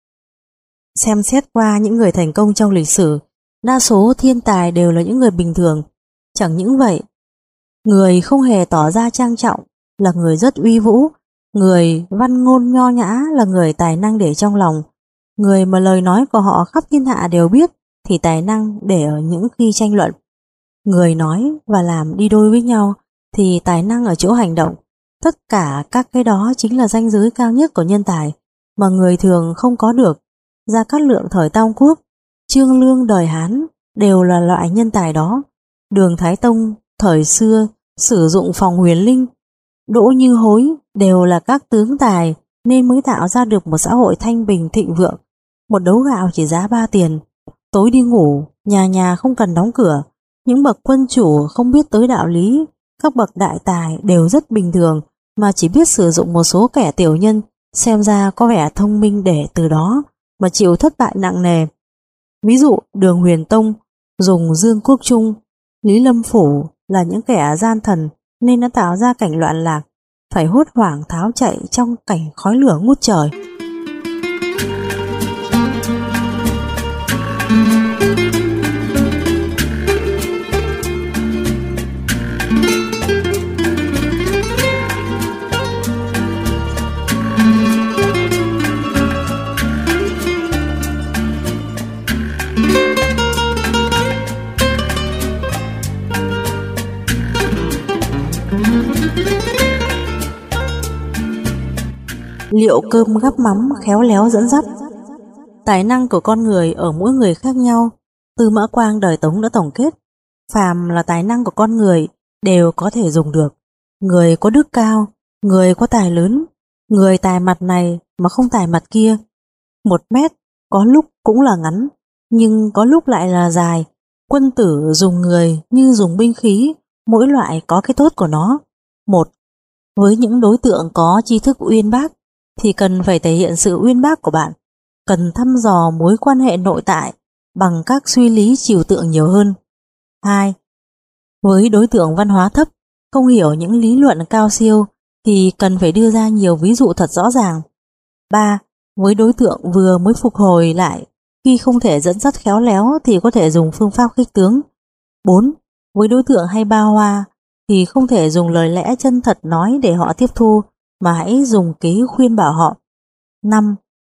Xem xét qua những người thành công trong lịch sử, đa số thiên tài đều là những người bình thường. Chẳng những vậy, người không hề tỏ ra trang trọng là người rất uy vũ. Người văn ngôn nho nhã là người tài năng để trong lòng. Người mà lời nói của họ khắp thiên hạ đều biết thì tài năng để ở những khi tranh luận. Người nói và làm đi đôi với nhau thì tài năng ở chỗ hành động. Tất cả các cái đó chính là ranh giới cao nhất của nhân tài mà người thường không có được. Gia Cát Lượng thời Tam Quốc, Trương Lương đời Hán đều là loại nhân tài đó. Đường Thái Tông thời xưa sử dụng phòng huyền linh, Đỗ Như Hối đều là các tướng tài nên mới tạo ra được một xã hội thanh bình thịnh vượng. Một đấu gạo chỉ giá ba tiền, tối đi ngủ, nhà nhà không cần đóng cửa. Những bậc quân chủ không biết tới đạo lý, các bậc đại tài đều rất bình thường mà chỉ biết sử dụng một số kẻ tiểu nhân xem ra có vẻ thông minh để từ đó mà chịu thất bại nặng nề. Ví dụ Đường Huyền Tông dùng Dương Quốc Trung, Lý Lâm Phủ là những kẻ gian thần nên đã tạo ra cảnh loạn lạc, phải hốt hoảng tháo chạy trong cảnh khói lửa ngút trời. Liệu cơm gắp mắm khéo léo dẫn dắt. Tài năng của con người ở mỗi người khác nhau. Tư Mã Quang đời Tống đã tổng kết, phàm là tài năng của con người đều có thể dùng được. Người có đức cao, người có tài lớn, người tài mặt này mà không tài mặt kia. Một mét có lúc cũng là ngắn, nhưng có lúc lại là dài. Quân tử dùng người như dùng binh khí, mỗi loại có cái tốt của nó. Một, với những đối tượng có tri thức uyên bác thì cần phải thể hiện sự uyên bác của bạn, cần thăm dò mối quan hệ nội tại bằng các suy lý trừu tượng nhiều hơn. Hai, với đối tượng văn hóa thấp, không hiểu những lý luận cao siêu thì cần phải đưa ra nhiều ví dụ thật rõ ràng. Ba, với đối tượng vừa mới phục hồi lại, khi không thể dẫn dắt khéo léo thì có thể dùng phương pháp khích tướng. Bốn, với đối tượng hay ba hoa thì không thể dùng lời lẽ chân thật nói để họ tiếp thu, mà hãy dùng kế khuyên bảo họ. Năm,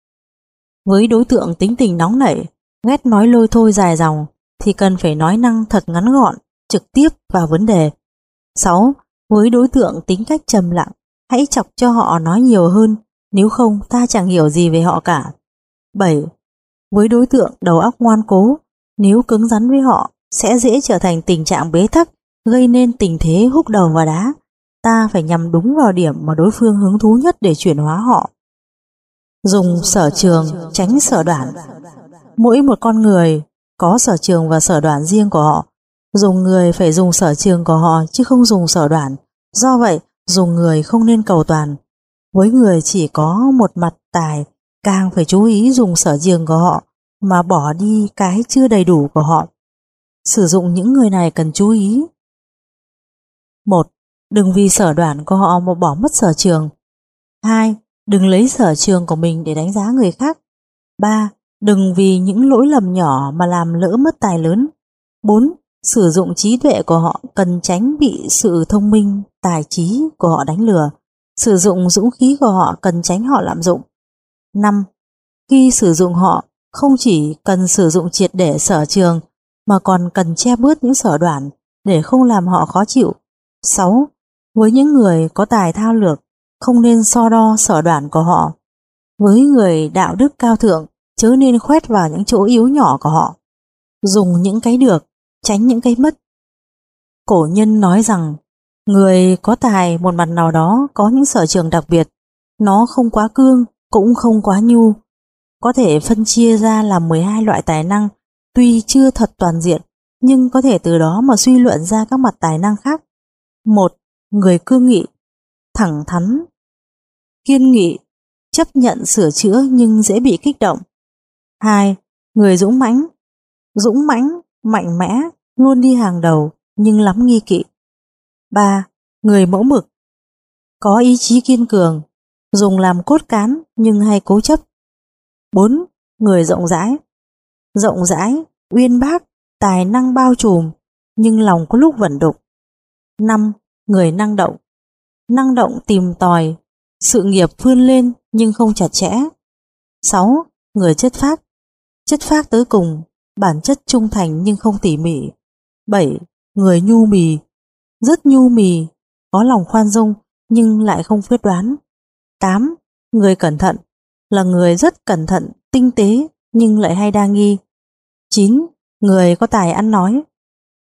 với đối tượng tính tình nóng nảy, ghét nói lôi thôi dài dòng thì cần phải nói năng thật ngắn gọn, trực tiếp vào vấn đề. Sáu, với đối tượng tính cách trầm lặng, hãy chọc cho họ nói nhiều hơn, nếu không ta chẳng hiểu gì về họ cả. Bảy, với đối tượng đầu óc ngoan cố, nếu cứng rắn với họ sẽ dễ trở thành tình trạng bế tắc, gây nên tình thế húc đầu vào đá. Ta phải nhằm đúng vào điểm mà đối phương hứng thú nhất để chuyển hóa họ. Dùng sở trường tránh sở đoản. Mỗi một con người có sở trường và sở đoản riêng của họ. Dùng người phải dùng sở trường của họ chứ không dùng sở đoản. Do vậy, dùng người không nên cầu toàn. Với người chỉ có một mặt tài, càng phải chú ý dùng sở trường của họ mà bỏ đi cái chưa đầy đủ của họ. Sử dụng những người này cần chú ý. Một, đừng vì sở đoản của họ mà bỏ mất sở trường. Hai, đừng lấy sở trường của mình để đánh giá người khác. Ba, đừng vì những lỗi lầm nhỏ mà làm lỡ mất tài lớn. Bốn, sử dụng trí tuệ của họ cần tránh bị sự thông minh, tài trí của họ đánh lừa. Sử dụng dũng khí của họ cần tránh họ lạm dụng. Năm, khi sử dụng họ không chỉ cần sử dụng triệt để sở trường mà còn cần che bớt những sở đoản để không làm họ khó chịu. Sáu, với những người có tài thao lược không nên so đo sở đoản của họ. Với người đạo đức cao thượng chớ nên khoét vào những chỗ yếu nhỏ của họ. Dùng những cái được, tránh những cái mất. Cổ nhân nói rằng người có tài một mặt nào đó có những sở trường đặc biệt, nó không quá cương cũng không quá nhu, có thể phân chia ra làm mười hai loại tài năng, tuy chưa thật toàn diện nhưng có thể từ đó mà suy luận ra các mặt tài năng khác. Một, người cương nghị, thẳng thắn, kiên nghị, chấp nhận sửa chữa nhưng dễ bị kích động. Hai, người dũng mãnh, dũng mãnh, mạnh mẽ, luôn đi hàng đầu nhưng lắm nghi kỵ. Ba, người mẫu mực, có ý chí kiên cường, dùng làm cốt cán nhưng hay cố chấp. Bốn, người rộng rãi, rộng rãi, uyên bác, tài năng bao trùm nhưng lòng có lúc vẩn đục. Năm, người năng động, năng động tìm tòi, sự nghiệp vươn lên nhưng không chặt chẽ. Sáu, người chất phác, chất phác tới cùng, bản chất trung thành nhưng không tỉ mỉ. Bảy, người nhu mì, rất nhu mì, có lòng khoan dung nhưng lại không quyết đoán. Tám, người cẩn thận, là người rất cẩn thận, tinh tế nhưng lại hay đa nghi. Chín, người có tài ăn nói,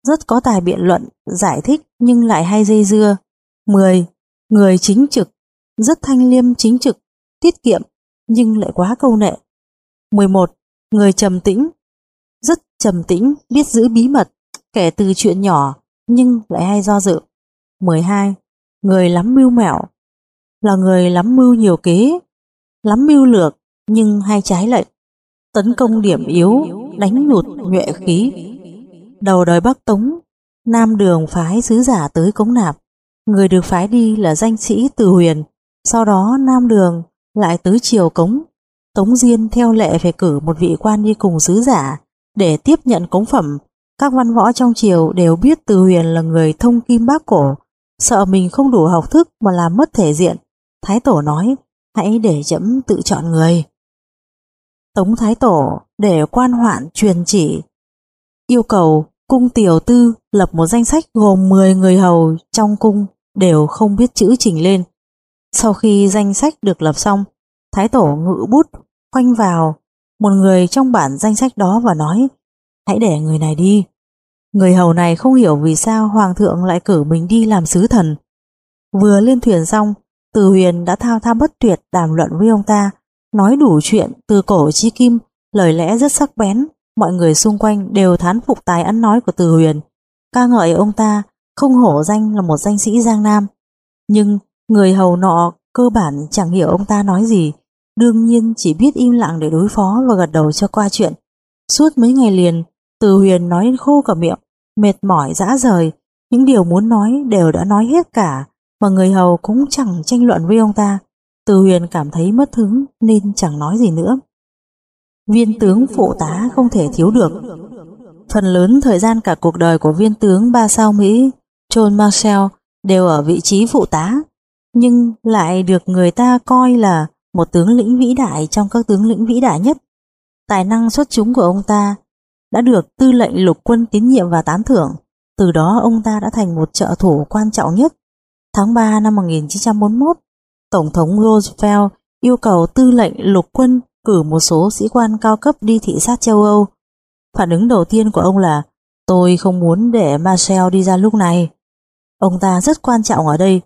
rất có tài biện luận, giải thích nhưng lại hay dây dưa. mười. Người chính trực, rất thanh liêm chính trực, tiết kiệm nhưng lại quá câu nệ. mười một. Người trầm tĩnh, rất trầm tĩnh, biết giữ bí mật, kể từ chuyện nhỏ nhưng lại hay do dự. mười hai. Người lắm mưu mẹo, là người lắm mưu nhiều kế, lắm mưu lược nhưng hay trái lệnh, tấn công điểm yếu, đánh nhụt nhuệ khí. Đầu đời Bắc Tống, Nam Đường phái sứ giả tới Cống Nạp, người được phái đi là danh sĩ Từ Huyền. Sau đó Nam Đường lại tới triều Cống. Tống Diên theo lệ phải cử một vị quan đi cùng sứ giả để tiếp nhận cống phẩm. Các văn võ trong triều đều biết Từ Huyền là người thông kim bác cổ, sợ mình không đủ học thức mà làm mất thể diện. Thái Tổ nói, hãy để trẫm tự chọn người. Tống Thái Tổ để quan hoạn truyền chỉ, yêu cầu cung tiểu tư lập một danh sách gồm mười người hầu trong cung đều không biết chữ trình lên. Sau khi danh sách được lập xong, Thái Tổ ngự bút khoanh vào một người trong bản danh sách đó và nói, hãy để người này đi. Người hầu này không hiểu vì sao Hoàng thượng lại cử mình đi làm sứ thần. Vừa lên thuyền xong, Từ Huyền đã thao thao bất tuyệt đàm luận với ông ta, nói đủ chuyện từ cổ chí kim, lời lẽ rất sắc bén. Mọi người xung quanh đều thán phục tài ăn nói của Từ Huyền, ca ngợi ông ta không hổ danh là một danh sĩ Giang Nam. Nhưng người hầu nọ cơ bản chẳng hiểu ông ta nói gì, đương nhiên chỉ biết im lặng để đối phó và gật đầu cho qua chuyện. Suốt mấy ngày liền, Từ Huyền nói đến khô cả miệng, mệt mỏi rã rời, những điều muốn nói đều đã nói hết cả, và người hầu cũng chẳng tranh luận với ông ta. Từ Huyền cảm thấy mất hứng nên chẳng nói gì nữa. Viên tướng phụ tá không thể thiếu được. Phần lớn thời gian cả cuộc đời của viên tướng ba sao Mỹ John Marshall đều ở vị trí phụ tá, nhưng lại được người ta coi là một tướng lĩnh vĩ đại trong các tướng lĩnh vĩ đại nhất. Tài năng xuất chúng của ông ta đã được tư lệnh lục quân tín nhiệm và tán thưởng. Từ đó ông ta đã thành một trợ thủ quan trọng nhất. Tháng ba năm một nghìn chín trăm bốn mươi mốt, Tổng thống Roosevelt yêu cầu tư lệnh lục quân cử một số sĩ quan cao cấp đi thị sát châu Âu. Phản ứng đầu tiên của ông là, tôi không muốn để Marshall đi ra lúc này. Ông ta rất quan trọng ở đây.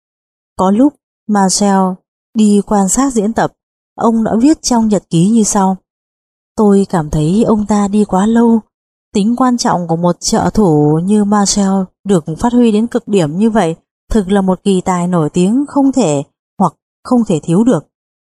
Có lúc Marshall đi quan sát diễn tập, ông đã viết trong nhật ký như sau: tôi cảm thấy ông ta đi quá lâu. Tính quan trọng của một trợ thủ như Marshall được phát huy đến cực điểm như vậy thực là một kỳ tài nổi tiếng không thể hoặc không thể thiếu được.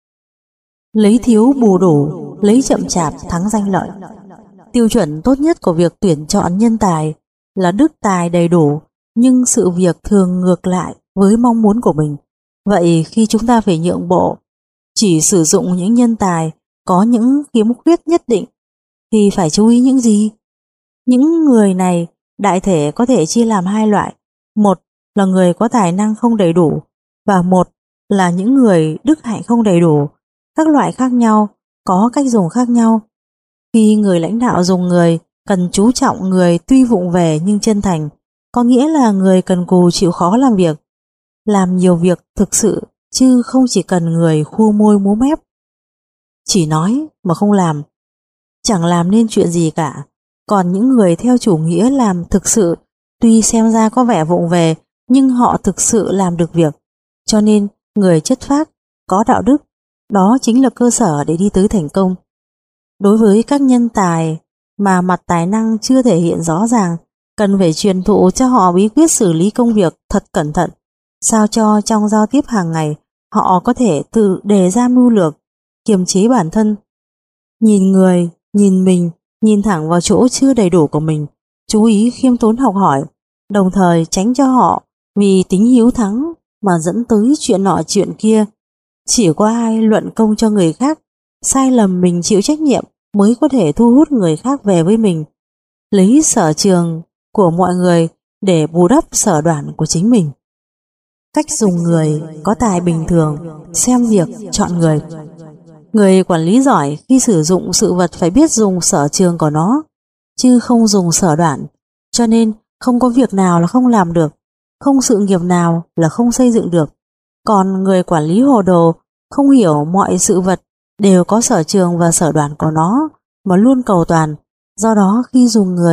Lấy thiếu bù đủ, lấy chậm chạp thắng danh lợi. Tiêu chuẩn tốt nhất của việc tuyển chọn nhân tài là đức tài đầy đủ, nhưng sự việc thường ngược lại với mong muốn của mình. Vậy khi chúng ta phải nhượng bộ, chỉ sử dụng những nhân tài có những khiếm khuyết nhất định, thì phải chú ý những gì? Những người này đại thể có thể chia làm hai loại. Một là người có tài năng không đầy đủ, và một là những người đức hạnh không đầy đủ. Các loại khác nhau, có cách dùng khác nhau. Khi người lãnh đạo dùng người, cần chú trọng người tuy vụng về nhưng chân thành, có nghĩa là người cần cù chịu khó làm việc, làm nhiều việc thực sự, chứ không chỉ cần người khua môi múa mép, chỉ nói mà không làm, chẳng làm nên chuyện gì cả. Còn những người theo chủ nghĩa làm thực sự, tuy xem ra có vẻ vụng về, nhưng họ thực sự làm được việc. Cho nên người chất phác, có đạo đức, đó chính là cơ sở để đi tới thành công. Đối với các nhân tài mà mặt tài năng chưa thể hiện rõ ràng, cần phải truyền thụ cho họ bí quyết xử lý công việc thật cẩn thận, sao cho trong giao tiếp hàng ngày họ có thể tự đề ra mưu lược, kiềm chế bản thân, nhìn người, nhìn mình, nhìn thẳng vào chỗ chưa đầy đủ của mình, chú ý khiêm tốn học hỏi, đồng thời tránh cho họ vì tính hiếu thắng mà dẫn tới chuyện nọ chuyện kia. Chỉ có ai luận công cho người khác, sai lầm mình chịu trách nhiệm mới có thể thu hút người khác về với mình, lấy sở trường của mọi người để bù đắp sở đoản của chính mình. Cách dùng người có tài bình thường, xem việc, chọn người. Người quản lý giỏi khi sử dụng sự vật phải biết dùng sở trường của nó, chứ không dùng sở đoản. Cho nên không có việc nào là không làm được, không sự nghiệp nào là không xây dựng được. Còn người quản lý hồ đồ, không hiểu mọi sự vật đều có sở trường và sở đoản của nó, mà luôn cầu toàn. Do đó khi dùng người,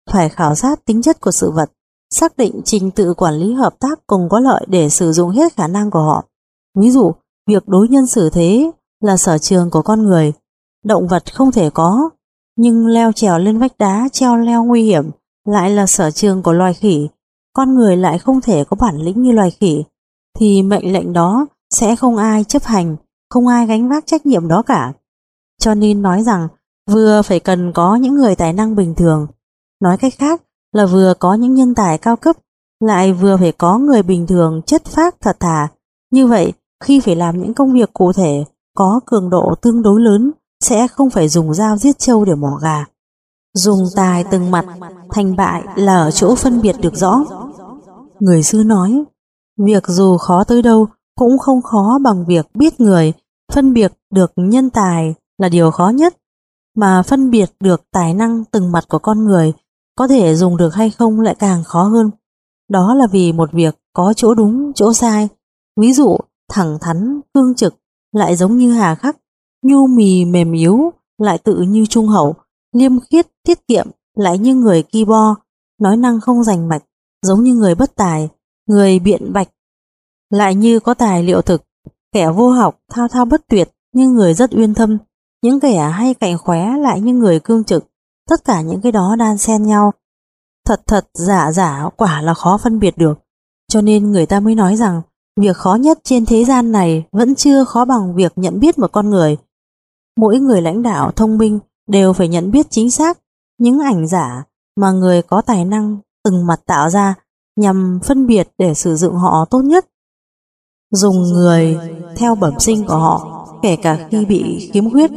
phải khảo sát tính chất của sự vật, xác định trình tự quản lý hợp tác cùng có lợi để sử dụng hết khả năng của họ. Ví dụ, việc đối nhân xử thế là sở trường của con người, động vật không thể có, nhưng leo trèo lên vách đá treo leo nguy hiểm lại là sở trường của loài khỉ, con người lại không thể có bản lĩnh như loài khỉ, thì mệnh lệnh đó sẽ không ai chấp hành, không ai gánh vác trách nhiệm đó cả. Cho nên nói rằng vừa phải cần có những người tài năng bình thường, nói cách khác là vừa có những nhân tài cao cấp, lại vừa phải có người bình thường chất phác thật thà. Như vậy, khi phải làm những công việc cụ thể có cường độ tương đối lớn, sẽ không phải dùng dao giết trâu để mổ gà. Dùng tài từng mặt, thành bại là ở chỗ phân biệt được rõ. Người xưa nói, việc dù khó tới đâu cũng không khó bằng việc biết người, phân biệt được nhân tài là điều khó nhất, mà phân biệt được tài năng từng mặt của con người có thể dùng được hay không lại càng khó hơn. Đó là vì một việc có chỗ đúng, chỗ sai. Ví dụ, thẳng thắn, cương trực lại giống như hà khắc, nhu mì mềm yếu lại tự như trung hậu, liêm khiết tiết kiệm lại như người ki bo, nói năng không rành mạch giống như người bất tài, người biện bạch lại như có tài liệu thực, kẻ vô học thao thao bất tuyệt như người rất uyên thâm, những kẻ hay cạnh khóe lại như người cương trực. Tất cả những cái đó đan xen nhau, thật thật giả giả quả là khó phân biệt được. Cho nên người ta mới nói rằng việc khó nhất trên thế gian này vẫn chưa khó bằng việc nhận biết một con người. Mỗi người lãnh đạo thông minh đều phải nhận biết chính xác những ảnh giả mà người có tài năng từng mặt tạo ra, nhằm phân biệt để sử dụng họ tốt nhất. Dùng người theo bẩm sinh của họ, kể cả khi bị khiếm khuyết.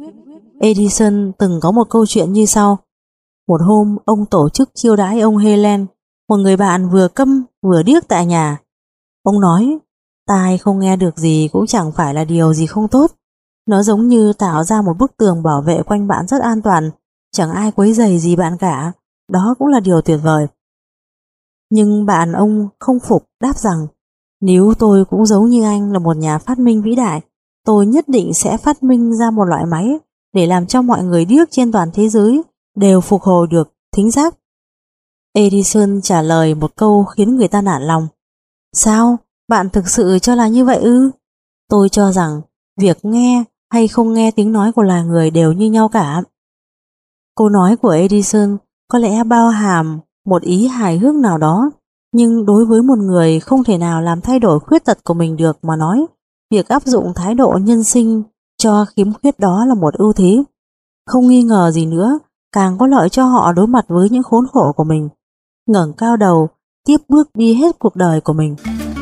Edison từng có một câu chuyện như sau. Một hôm ông tổ chức chiêu đãi ông Helen, một người bạn vừa câm vừa điếc tại nhà. Ông nói, tai không nghe được gì cũng chẳng phải là điều gì không tốt. Nó giống như tạo ra một bức tường bảo vệ quanh bạn rất an toàn, chẳng ai quấy rầy gì bạn cả. Đó cũng là điều tuyệt vời. Nhưng bạn ông không phục, đáp rằng, nếu tôi cũng giống như anh là một nhà phát minh vĩ đại, tôi nhất định sẽ phát minh ra một loại máy để làm cho mọi người điếc trên toàn thế giới đều phục hồi được thính giác. Edison trả lời một câu khiến người ta nản lòng. Sao? Bạn thực sự cho là như vậy ư? Tôi cho rằng việc nghe hay không nghe tiếng nói của loài người đều như nhau cả. Câu nói của Edison có lẽ bao hàm một ý hài hước nào đó, nhưng đối với một người không thể nào làm thay đổi khuyết tật của mình được mà nói, việc áp dụng thái độ nhân sinh cho khiếm khuyết đó là một ưu thế. Không nghi ngờ gì nữa, càng có lợi cho họ đối mặt với những khốn khổ của mình, ngẩng cao đầu, tiếp bước đi hết cuộc đời của mình.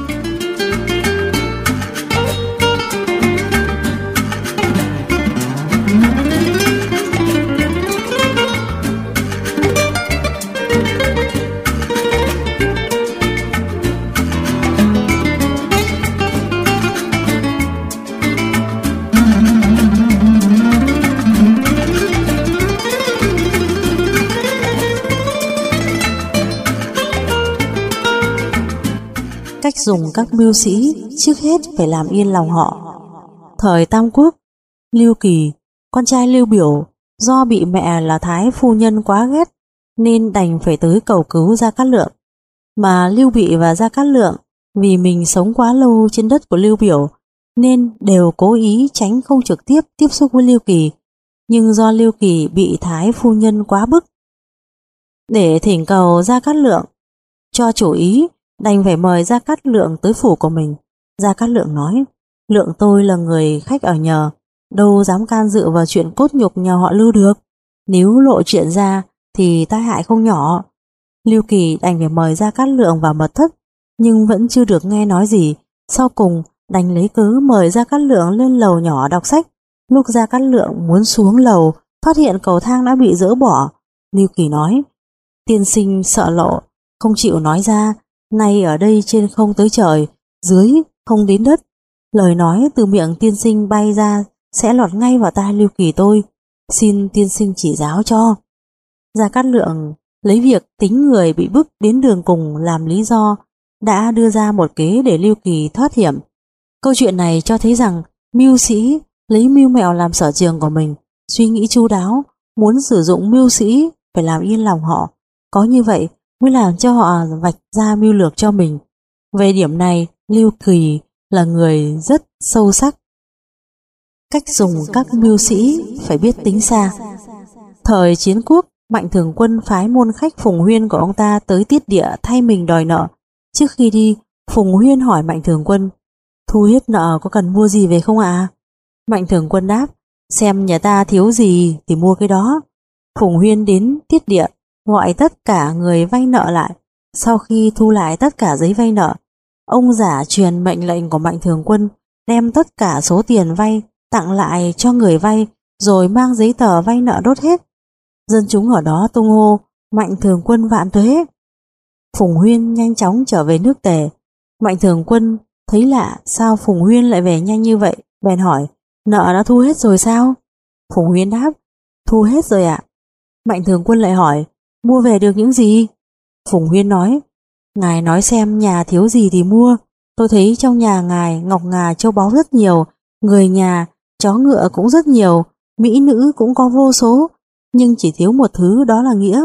Cách dùng các mưu sĩ trước hết phải làm yên lòng họ. Thời Tam Quốc, Lưu Kỳ, con trai Lưu Biểu, do bị mẹ là Thái phu nhân quá ghét nên đành phải tới cầu cứu Gia Cát Lượng. Mà Lưu Bị và Gia Cát Lượng vì mình sống quá lâu trên đất của Lưu Biểu nên đều cố ý tránh không trực tiếp tiếp xúc với Lưu Kỳ. Nhưng do Lưu Kỳ bị Thái phu nhân quá bức, để thỉnh cầu Gia Cát Lượng cho chủ ý, đành phải mời Gia Cát Lượng tới phủ của mình. Gia Cát Lượng nói, Lượng tôi là người khách ở nhờ, đâu dám can dự vào chuyện cốt nhục nhà họ Lưu được. Nếu lộ chuyện ra thì tai hại không nhỏ. Lưu Kỳ đành phải mời Gia Cát Lượng vào mật thất, nhưng vẫn chưa được nghe nói gì. Sau cùng đành lấy cớ mời Gia Cát Lượng lên lầu nhỏ đọc sách. Lúc Gia Cát Lượng muốn xuống lầu, phát hiện cầu thang đã bị dỡ bỏ. Lưu Kỳ nói, tiên sinh sợ lộ, không chịu nói ra. Nay ở đây trên không tới trời, dưới không đến đất. Lời nói từ miệng tiên sinh bay ra sẽ lọt ngay vào tai Lưu Kỳ tôi. Xin tiên sinh chỉ giáo cho. Gia Cát Lượng lấy việc tính người bị bức đến đường cùng làm lý do, đã đưa ra một kế để Lưu Kỳ thoát hiểm. Câu chuyện này cho thấy rằng mưu sĩ lấy mưu mẹo làm sở trường của mình, suy nghĩ chu đáo, muốn sử dụng mưu sĩ phải làm yên lòng họ, Có như vậy mới làm cho họ vạch ra mưu lược cho mình. Về điểm này, Lưu Kỳ là người rất sâu sắc. Cách dùng các mưu sĩ phải biết tính xa. Thời chiến quốc, Mạnh Thường Quân phái môn khách Phùng Huyên của ông ta tới Tiết Địa thay mình đòi nợ. Trước khi đi, Phùng Huyên hỏi Mạnh Thường Quân: thu hết nợ có cần mua gì về không ạ? À? Mạnh Thường Quân đáp: xem nhà ta thiếu gì thì mua cái đó. Phùng Huyên đến Tiết Địa, gọi tất cả người vay nợ lại. Sau khi thu lại tất cả giấy vay nợ, ông giả truyền mệnh lệnh của Mạnh Thường Quân đem tất cả số tiền vay tặng lại cho người vay, rồi mang giấy tờ vay nợ đốt hết. Dân chúng ở đó tung hô: Mạnh Thường Quân vạn tuế. Phùng Huyên nhanh chóng trở về nước Tề. Mạnh Thường Quân thấy lạ, sao Phùng Huyên lại về nhanh như vậy, bèn hỏi: nợ đã thu hết rồi sao? Phùng Huyên đáp: thu hết rồi ạ. Mạnh Thường Quân lại hỏi: mua về được những gì? Phùng Huyên nói: ngài nói xem nhà thiếu gì thì mua. Tôi thấy trong nhà ngài ngọc ngà châu báu rất nhiều, người nhà, chó ngựa cũng rất nhiều, mỹ nữ cũng có vô số, nhưng chỉ thiếu một thứ, đó là nghĩa.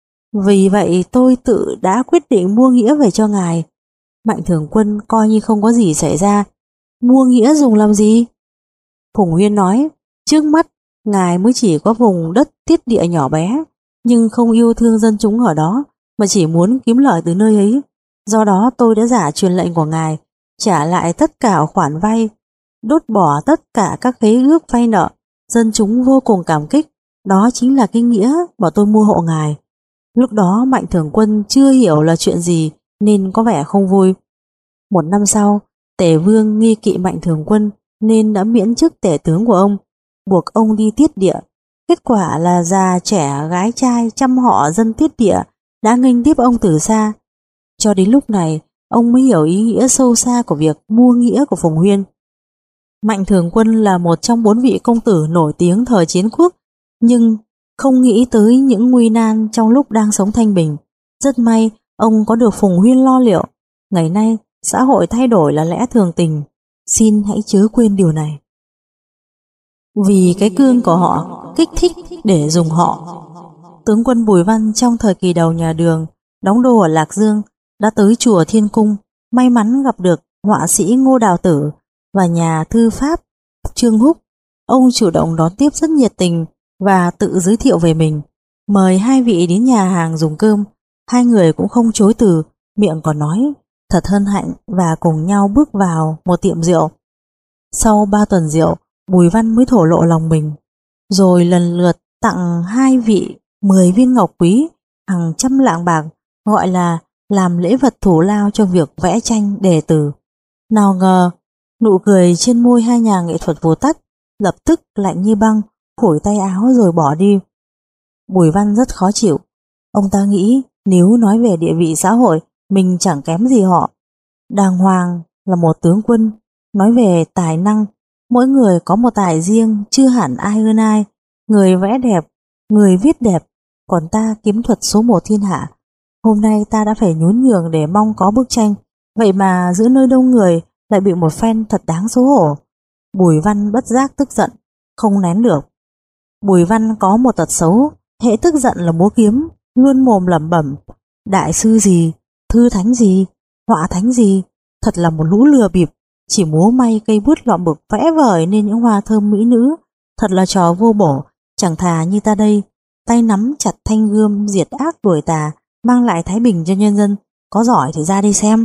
Vì vậy tôi tự đã quyết định mua nghĩa về cho ngài. Mạnh Thường Quân coi như không có gì xảy ra: mua nghĩa dùng làm gì? Phùng Huyên nói: trước mắt ngài mới chỉ có vùng đất Tiết Địa nhỏ bé, nhưng không yêu thương dân chúng ở đó, mà chỉ muốn kiếm lợi từ nơi ấy. Do đó tôi đã giả truyền lệnh của ngài, trả lại tất cả khoản vay, đốt bỏ tất cả các khế ước vay nợ. Dân chúng vô cùng cảm kích. Đó chính là cái nghĩa mà tôi mua hộ ngài. Lúc đó Mạnh Thường Quân chưa hiểu là chuyện gì nên có vẻ không vui. Một năm sau, Tề Vương nghi kỵ Mạnh Thường Quân nên đã miễn chức tể tướng của ông, buộc ông đi Tiết Địa. Kết quả là già trẻ gái trai trăm họ dân Tiết Địa đã nghênh tiếp ông từ xa. Cho đến lúc này, ông mới hiểu ý nghĩa sâu xa của việc mua nghĩa của Phùng Huyên. Mạnh Thường Quân là một trong bốn vị công tử nổi tiếng thời chiến quốc, nhưng không nghĩ tới những nguy nan trong lúc đang sống thanh bình. Rất may ông có được Phùng Huyên lo liệu. Ngày nay xã hội thay đổi là lẽ thường tình, xin hãy chớ quên điều này. Vì cái cương của họ kích thích để dùng họ. Tướng quân Bùi Văn trong thời kỳ đầu nhà Đường đóng đô ở Lạc Dương đã tới chùa Thiên Cung, may mắn gặp được họa sĩ Ngô Đào Tử và nhà thư pháp Trương Húc. Ông chủ động đón tiếp rất nhiệt tình và tự giới thiệu về mình, mời hai vị đến nhà hàng dùng cơm. Hai người cũng không chối từ, miệng còn nói thật hân hạnh, và cùng nhau bước vào một tiệm rượu. Sau ba tuần rượu, Bùi Văn mới thổ lộ lòng mình, rồi lần lượt tặng hai vị mười viên ngọc quý, hàng trăm lạng bạc, gọi là làm lễ vật thù lao cho việc vẽ tranh đề từ. Nào ngờ nụ cười trên môi hai nhà nghệ thuật vụt tắt, lập tức lạnh như băng, phủi tay áo rồi bỏ đi. Bùi Văn rất khó chịu. Ông ta nghĩ nếu nói về địa vị xã hội, mình chẳng kém gì họ. Đàng hoàng là một tướng quân. Nói về tài năng, mỗi người có một tài riêng, chưa hẳn ai hơn ai. Người vẽ đẹp, người viết đẹp, còn ta kiếm thuật số một thiên hạ. Hôm nay ta đã phải nhún nhường để mong có bức tranh, vậy mà giữa nơi đông người lại bị một phen thật đáng xấu hổ. Bùi Văn bất giác tức giận, không nén được. Bùi Văn có một tật xấu, hễ tức giận là múa kiếm, luôn mồm lẩm bẩm: đại sư gì, thư thánh gì, họa thánh gì, thật là một lũ lừa bịp, chỉ múa may cây bút lọm bực vẽ vời nên những hoa thơm mỹ nữ, thật là trò vô bổ. Chẳng thà như ta đây, tay nắm chặt thanh gươm diệt ác đuổi tà, mang lại thái bình cho nhân dân, có giỏi thì ra đi xem.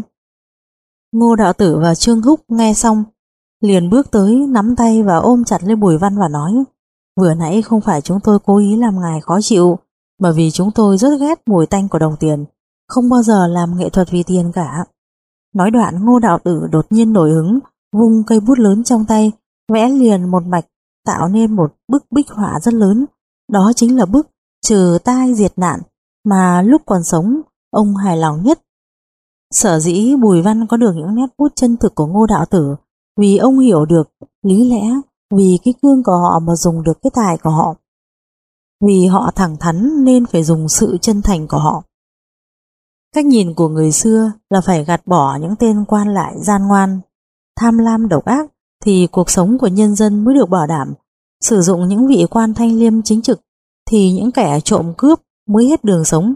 Ngô Đạo Tử và Trương Húc nghe xong liền bước tới, nắm tay và ôm chặt lấy Bùi Văn và nói: vừa nãy không phải chúng tôi cố ý làm ngài khó chịu, mà vì chúng tôi rất ghét mùi tanh của đồng tiền, không bao giờ làm nghệ thuật vì tiền cả. Nói đoạn, Ngô Đạo Tử đột nhiên nổi hứng, vung cây bút lớn trong tay, vẽ liền một mạch, tạo nên một bức bích họa rất lớn. Đó chính là bức Trừ tai diệt nạn mà lúc còn sống ông hài lòng nhất. Sở dĩ Bùi Văn có được những nét bút chân thực của Ngô Đạo Tử, vì ông hiểu được lý lẽ, vì cái cương của họ mà dùng được cái tài của họ, vì họ thẳng thắn nên phải dùng sự chân thành của họ. Cách nhìn của người xưa là phải gạt bỏ những tên quan lại gian ngoan, tham lam độc ác, thì cuộc sống của nhân dân mới được bảo đảm. Sử dụng những vị quan thanh liêm chính trực thì những kẻ trộm cướp mới hết đường sống.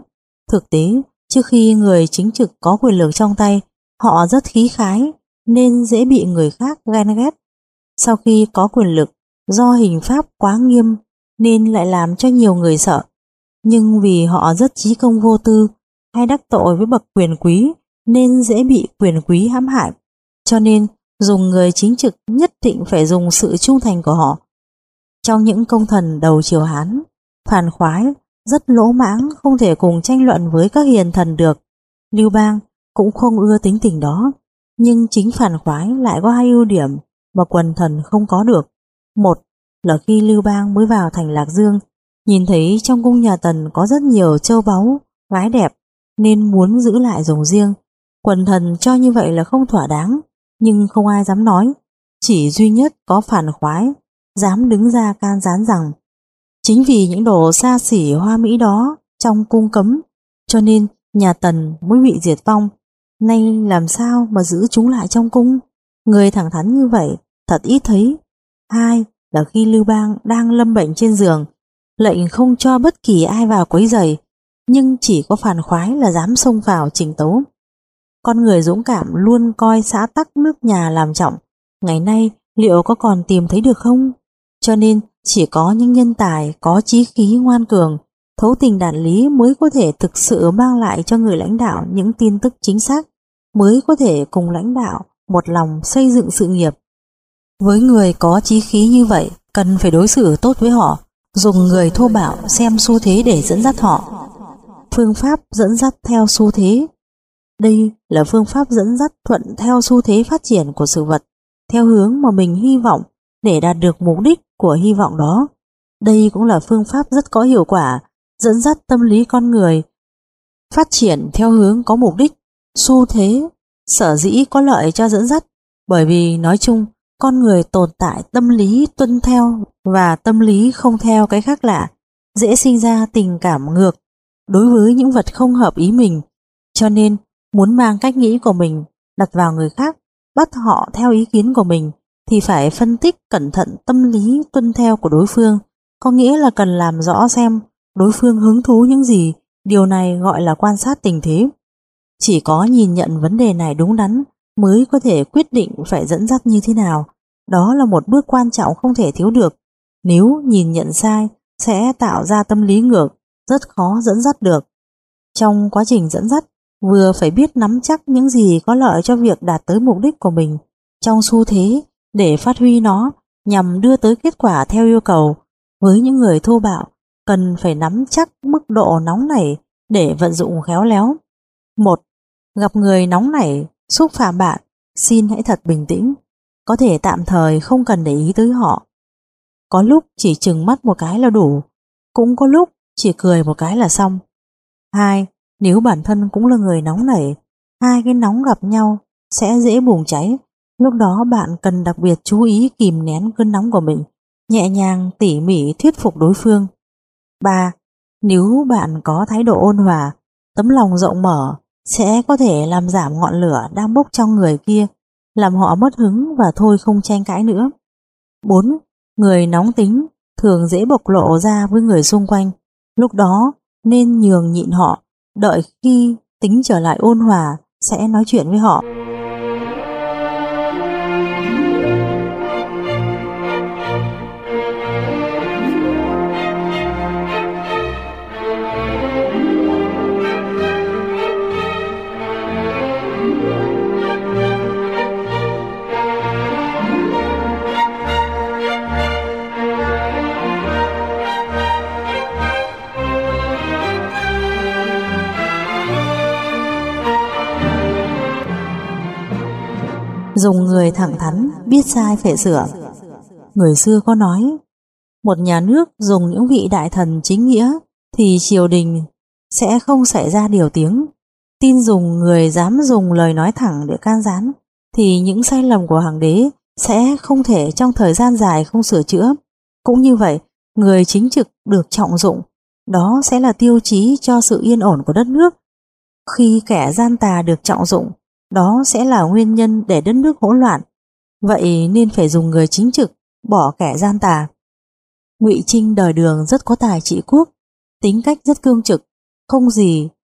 Thực tế, trước khi người chính trực có quyền lực trong tay, họ rất khí khái nên dễ bị người khác ghen ghét. Sau khi có quyền lực, do hình pháp quá nghiêm nên lại làm cho nhiều người sợ. Nhưng vì họ rất trí công vô tư hay đắc tội với bậc quyền quý nên dễ bị quyền quý hãm hại. Cho nên dùng người chính trực nhất định phải dùng sự trung thành của họ. Trong những công thần đầu triều Hán, phàn khoái rất lỗ mãng, không thể cùng tranh luận với các hiền thần được. Lưu Bang cũng không ưa tính tình đó, nhưng chính phàn khoái lại có hai ưu điểm mà quần thần không có được. Một là khi Lưu Bang mới vào thành Lạc Dương, nhìn thấy trong cung nhà Tần có rất nhiều châu báu, gái đẹp nên muốn giữ lại dùng riêng. Quần thần cho như vậy là không thỏa đáng, nhưng không ai dám nói. Chỉ duy nhất có phàn khoái dám đứng ra can gián rằng chính vì những đồ xa xỉ hoa mỹ đó trong cung cấm, cho nên nhà Tần mới bị diệt vong. Nay làm sao mà giữ chúng lại trong cung? Người thẳng thắn như vậy thật ít thấy. Hai là khi Lưu Bang đang lâm bệnh trên giường, lệnh không cho bất kỳ ai vào quấy rầy, nhưng chỉ có phàn khoái là dám xông vào trình tấu. Con người dũng cảm luôn coi xã tắc nước nhà làm trọng, ngày nay liệu có còn tìm thấy được không? Cho nên chỉ có những nhân tài có chí khí ngoan cường, thấu tình đạt lý mới có thể thực sự mang lại cho người lãnh đạo những tin tức chính xác, mới có thể cùng lãnh đạo một lòng xây dựng sự nghiệp. Với người có chí khí như vậy, cần phải đối xử tốt với họ, dùng người thô bạo xem xu thế để dẫn dắt họ. Phương pháp dẫn dắt theo xu thế. Đây là phương pháp dẫn dắt thuận theo xu thế phát triển của sự vật, theo hướng mà mình hy vọng để đạt được mục đích của hy vọng đó. Đây cũng là phương pháp rất có hiệu quả, dẫn dắt tâm lý con người phát triển theo hướng có mục đích. Xu thế sở dĩ có lợi cho dẫn dắt, bởi vì nói chung con người tồn tại tâm lý tuân theo và tâm lý không theo cái khác lạ, dễ sinh ra tình cảm ngược đối với những vật không hợp ý mình. Cho nên muốn mang cách nghĩ của mình đặt vào người khác, bắt họ theo ý kiến của mình, thì phải phân tích cẩn thận tâm lý tuân theo của đối phương, có nghĩa là cần làm rõ xem đối phương hứng thú những gì. Điều này gọi là quan sát tình thế. Chỉ có nhìn nhận vấn đề này đúng đắn mới có thể quyết định phải dẫn dắt như thế nào. Đó là một bước quan trọng không thể thiếu được. Nếu nhìn nhận sai sẽ tạo ra tâm lý ngược, rất khó dẫn dắt được. Trong quá trình dẫn dắt, vừa phải biết nắm chắc những gì có lợi cho việc đạt tới mục đích của mình trong xu thế để phát huy nó nhằm đưa tới kết quả theo yêu cầu. Với những người thô bạo, cần phải nắm chắc mức độ nóng nảy để vận dụng khéo léo. Một, gặp người nóng nảy xúc phạm bạn, xin hãy thật bình tĩnh, có thể tạm thời không cần để ý tới họ. Có lúc chỉ trừng mắt một cái là đủ, cũng có lúc chỉ cười một cái là xong. Hai, nếu bản thân cũng là người nóng nảy, hai cái nóng gặp nhau sẽ dễ bùng cháy. Lúc đó bạn cần đặc biệt chú ý kìm nén cơn nóng của mình, nhẹ nhàng tỉ mỉ thuyết phục đối phương. Ba, nếu bạn có thái độ ôn hòa, tấm lòng rộng mở, sẽ có thể làm giảm ngọn lửa đang bốc trong người kia, làm họ mất hứng và thôi không tranh cãi nữa. Bốn, người nóng tính thường dễ bộc lộ ra với người xung quanh. Lúc đó nên nhường nhịn họ, đợi khi tính trở lại ôn hòa sẽ nói chuyện với họ. Dùng người thẳng thắn, biết sai phải sửa. Người xưa có nói, một nhà nước dùng những vị đại thần chính nghĩa thì triều đình sẽ không xảy ra điều tiếng. Tin dùng người dám dùng lời nói thẳng để can gián thì những sai lầm của hoàng đế sẽ không thể trong thời gian dài không sửa chữa. Cũng như vậy, người chính trực được trọng dụng, đó sẽ là tiêu chí cho sự yên ổn của đất nước. Khi kẻ gian tà được trọng dụng, đó sẽ là nguyên nhân để đất nước hỗn loạn. Vậy nên phải dùng người chính trực, bỏ kẻ gian tà. Ngụy Trinh đời Đường rất có tài trị quốc, tính cách rất cương trực, không gì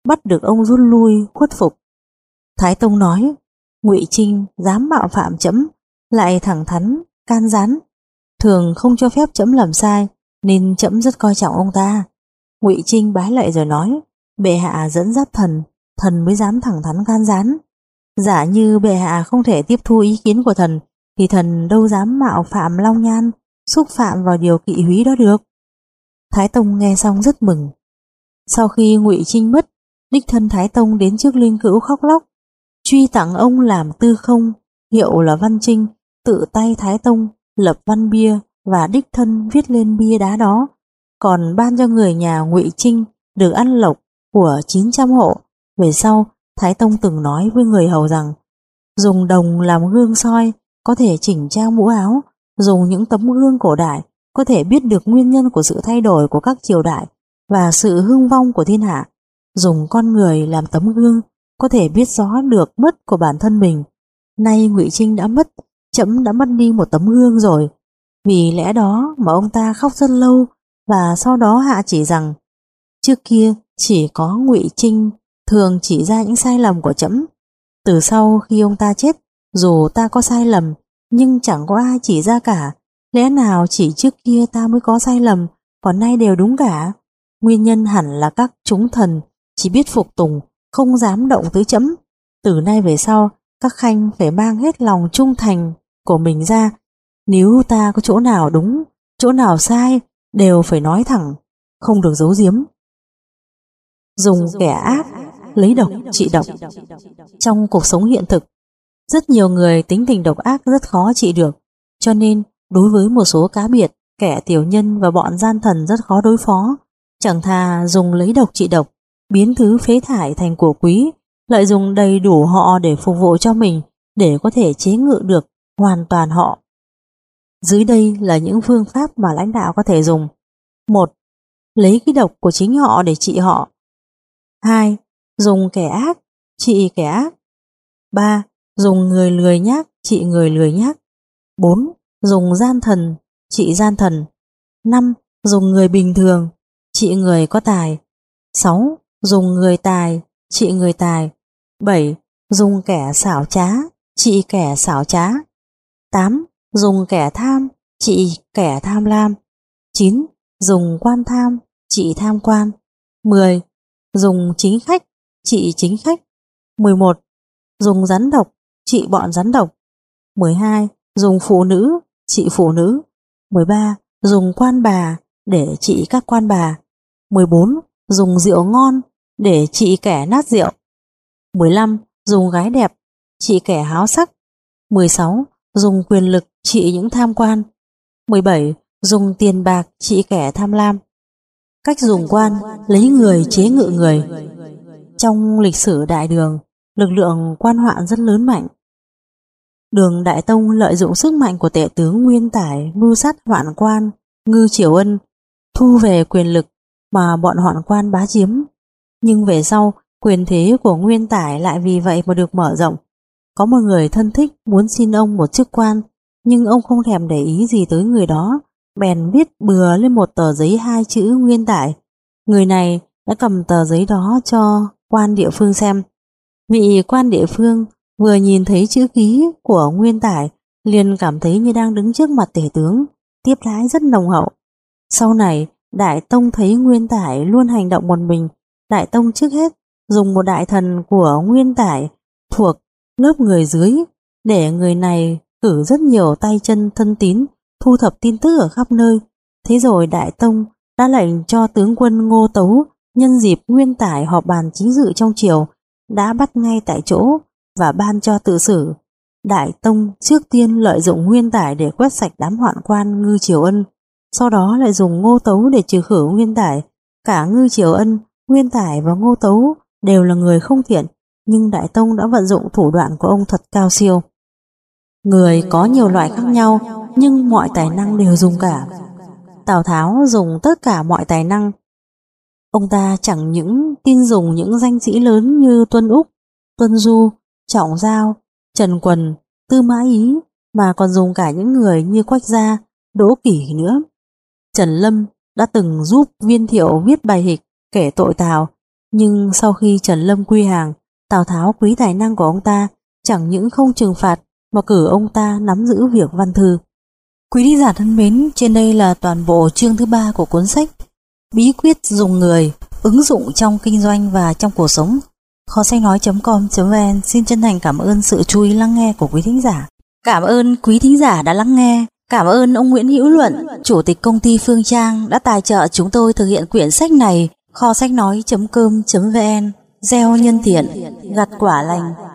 bắt được ông rút lui khuất phục. Thái Tông nói, Ngụy Trinh dám mạo phạm trẫm, lại thẳng thắn can gián, thường không cho phép trẫm làm sai, nên trẫm rất coi trọng ông ta. Ngụy Trinh bái lạy rồi nói, bệ hạ dẫn dắt thần, thần mới dám thẳng thắn can gián. Giả như bệ hạ không thể tiếp thu ý kiến của thần, thì thần đâu dám mạo phạm Long Nhan, xúc phạm vào điều kỵ húy đó được. Thái Tông nghe xong rất mừng. Sau khi Ngụy Trinh mất, đích thân Thái Tông đến trước Linh Cữu khóc lóc, truy tặng ông làm tư không, hiệu là Văn Trinh, tự tay Thái Tông lập văn bia và đích thân viết lên bia đá đó, còn ban cho người nhà Ngụy Trinh được ăn lộc của chín trăm hộ. Về sau, Thái Tông từng nói với người hầu rằng, dùng đồng làm gương soi có thể chỉnh trang mũ áo, dùng những tấm gương cổ đại có thể biết được nguyên nhân của sự thay đổi của các triều đại và sự hưng vong của thiên hạ, dùng con người làm tấm gương có thể biết rõ được mất của bản thân mình. Nay Ngụy Trinh đã mất, trẫm đã mất đi một tấm gương rồi. Vì lẽ đó mà ông ta khóc rất lâu, và sau đó hạ chỉ rằng, trước kia chỉ có Ngụy Trinh thường chỉ ra những sai lầm của trẫm. Từ sau khi ông ta chết, dù ta có sai lầm, nhưng chẳng có ai chỉ ra cả. Lẽ nào chỉ trước kia ta mới có sai lầm, còn nay đều đúng cả? Nguyên nhân hẳn là các chúng thần chỉ biết phục tùng, không dám động tới trẫm. Từ nay về sau, các khanh phải mang hết lòng trung thành của mình ra. Nếu ta có chỗ nào đúng, chỗ nào sai, đều phải nói thẳng, không được giấu giếm. Dùng kẻ ác lấy độc trị độc. Trong cuộc sống hiện thực, rất nhiều người tính tình độc ác rất khó trị được, cho nên đối với một số cá biệt, kẻ tiểu nhân và bọn gian thần rất khó đối phó. Chẳng thà dùng lấy độc trị độc, biến thứ phế thải thành của quý, lợi dụng đầy đủ họ để phục vụ cho mình, để có thể chế ngự được hoàn toàn họ. Dưới đây là những phương pháp mà lãnh đạo có thể dùng. Một. Lấy cái độc của chính họ để trị họ. Hai. Dùng kẻ ác trị kẻ ác. Ba. Dùng người lười nhác trị người lười nhác. Bốn. Dùng gian thần trị gian thần. Năm. Dùng người bình thường trị người có tài. Sáu. Dùng người tài trị người tài. Bảy. Dùng kẻ xảo trá trị kẻ xảo trá. Tám. Dùng kẻ tham trị kẻ tham lam. Chín. Dùng quan tham trị tham quan. Mười. Dùng chính khách trị chính khách. Mười một. Dùng rắn độc trị bọn rắn độc. Mười hai. Dùng phụ nữ trị phụ nữ. Mười ba. Dùng quan bà để trị các quan bà. Mười bốn. Dùng rượu ngon để trị kẻ nát rượu. Mười lăm. Dùng gái đẹp trị kẻ háo sắc. Mười sáu. Dùng quyền lực trị những tham quan. Mười bảy. Dùng tiền bạc trị kẻ tham lam. Cách dùng quan lấy người chế ngự người. Trong lịch sử Đại Đường, lực lượng quan hoạn rất lớn mạnh. Đường Đại Tông lợi dụng sức mạnh của tể tướng Nguyên Tải mưu sát hoạn quan Ngư Triều Ân, thu về quyền lực mà bọn hoạn quan bá chiếm. Nhưng về sau, quyền thế của Nguyên Tải lại vì vậy mà được mở rộng. Có một người thân thích muốn xin ông một chức quan, nhưng ông không thèm để ý gì tới người đó, bèn viết bừa lên một tờ giấy hai chữ Nguyên Tải. Người này đã cầm tờ giấy đó cho quan địa phương xem. Vị quan địa phương vừa nhìn thấy chữ ký của Nguyên Tải liền cảm thấy như đang đứng trước mặt tể tướng, tiếp đãi rất nồng hậu. Sau này, Đại Tông thấy Nguyên Tải luôn hành động một mình. Đại Tông trước hết dùng một đại thần của Nguyên Tải thuộc lớp người dưới, để người này cử rất nhiều tay chân thân tín thu thập tin tức ở khắp nơi. Thế rồi Đại Tông đã lệnh cho tướng quân Ngô Tấu nhân dịp Nguyên Tải họp bàn chính dự trong triều, đã bắt ngay tại chỗ và ban cho tự xử. Đại Tông trước tiên lợi dụng Nguyên Tải để quét sạch đám hoạn quan Ngư Triều Ân, sau đó lại dùng Ngô Tấu để trừ khử Nguyên Tải. Cả Ngư Triều Ân, Nguyên Tải và Ngô Tấu đều là người không thiện, nhưng Đại Tông đã vận dụng thủ đoạn của ông thật cao siêu. Người có nhiều loại khác nhau, nhưng mọi tài năng đều dùng cả. Tào Tháo dùng tất cả mọi tài năng. Ông ta chẳng những tin dùng những danh sĩ lớn như Tuân Úc, Tuân Du, Trọng Giao, Trần Quần, Tư Mã Ý, mà còn dùng cả những người như Quách Gia, Đỗ Kỷ nữa. Trần Lâm đã từng giúp Viên Thiệu viết bài hịch kể tội Tào, Nhưng sau khi Trần Lâm quy hàng, Tào Tháo quý tài năng của ông ta, chẳng những không trừng phạt mà cử ông ta nắm giữ việc văn thư. Quý thính giả thân mến, trên đây là toàn bộ chương thứ ba của cuốn sách Bí quyết dùng người, ứng dụng trong kinh doanh và trong cuộc sống. Kho sách nói chấm com chấm vn xin chân thành cảm ơn sự chú ý lắng nghe của quý thính giả. Cảm ơn quý thính giả đã lắng nghe. Cảm ơn ông Nguyễn Hữu Luận, Chủ tịch công ty Phương Trang đã tài trợ chúng tôi thực hiện quyển sách này. Kho sách nói chấm com chấm vn gieo nhân thiện, gặt quả lành.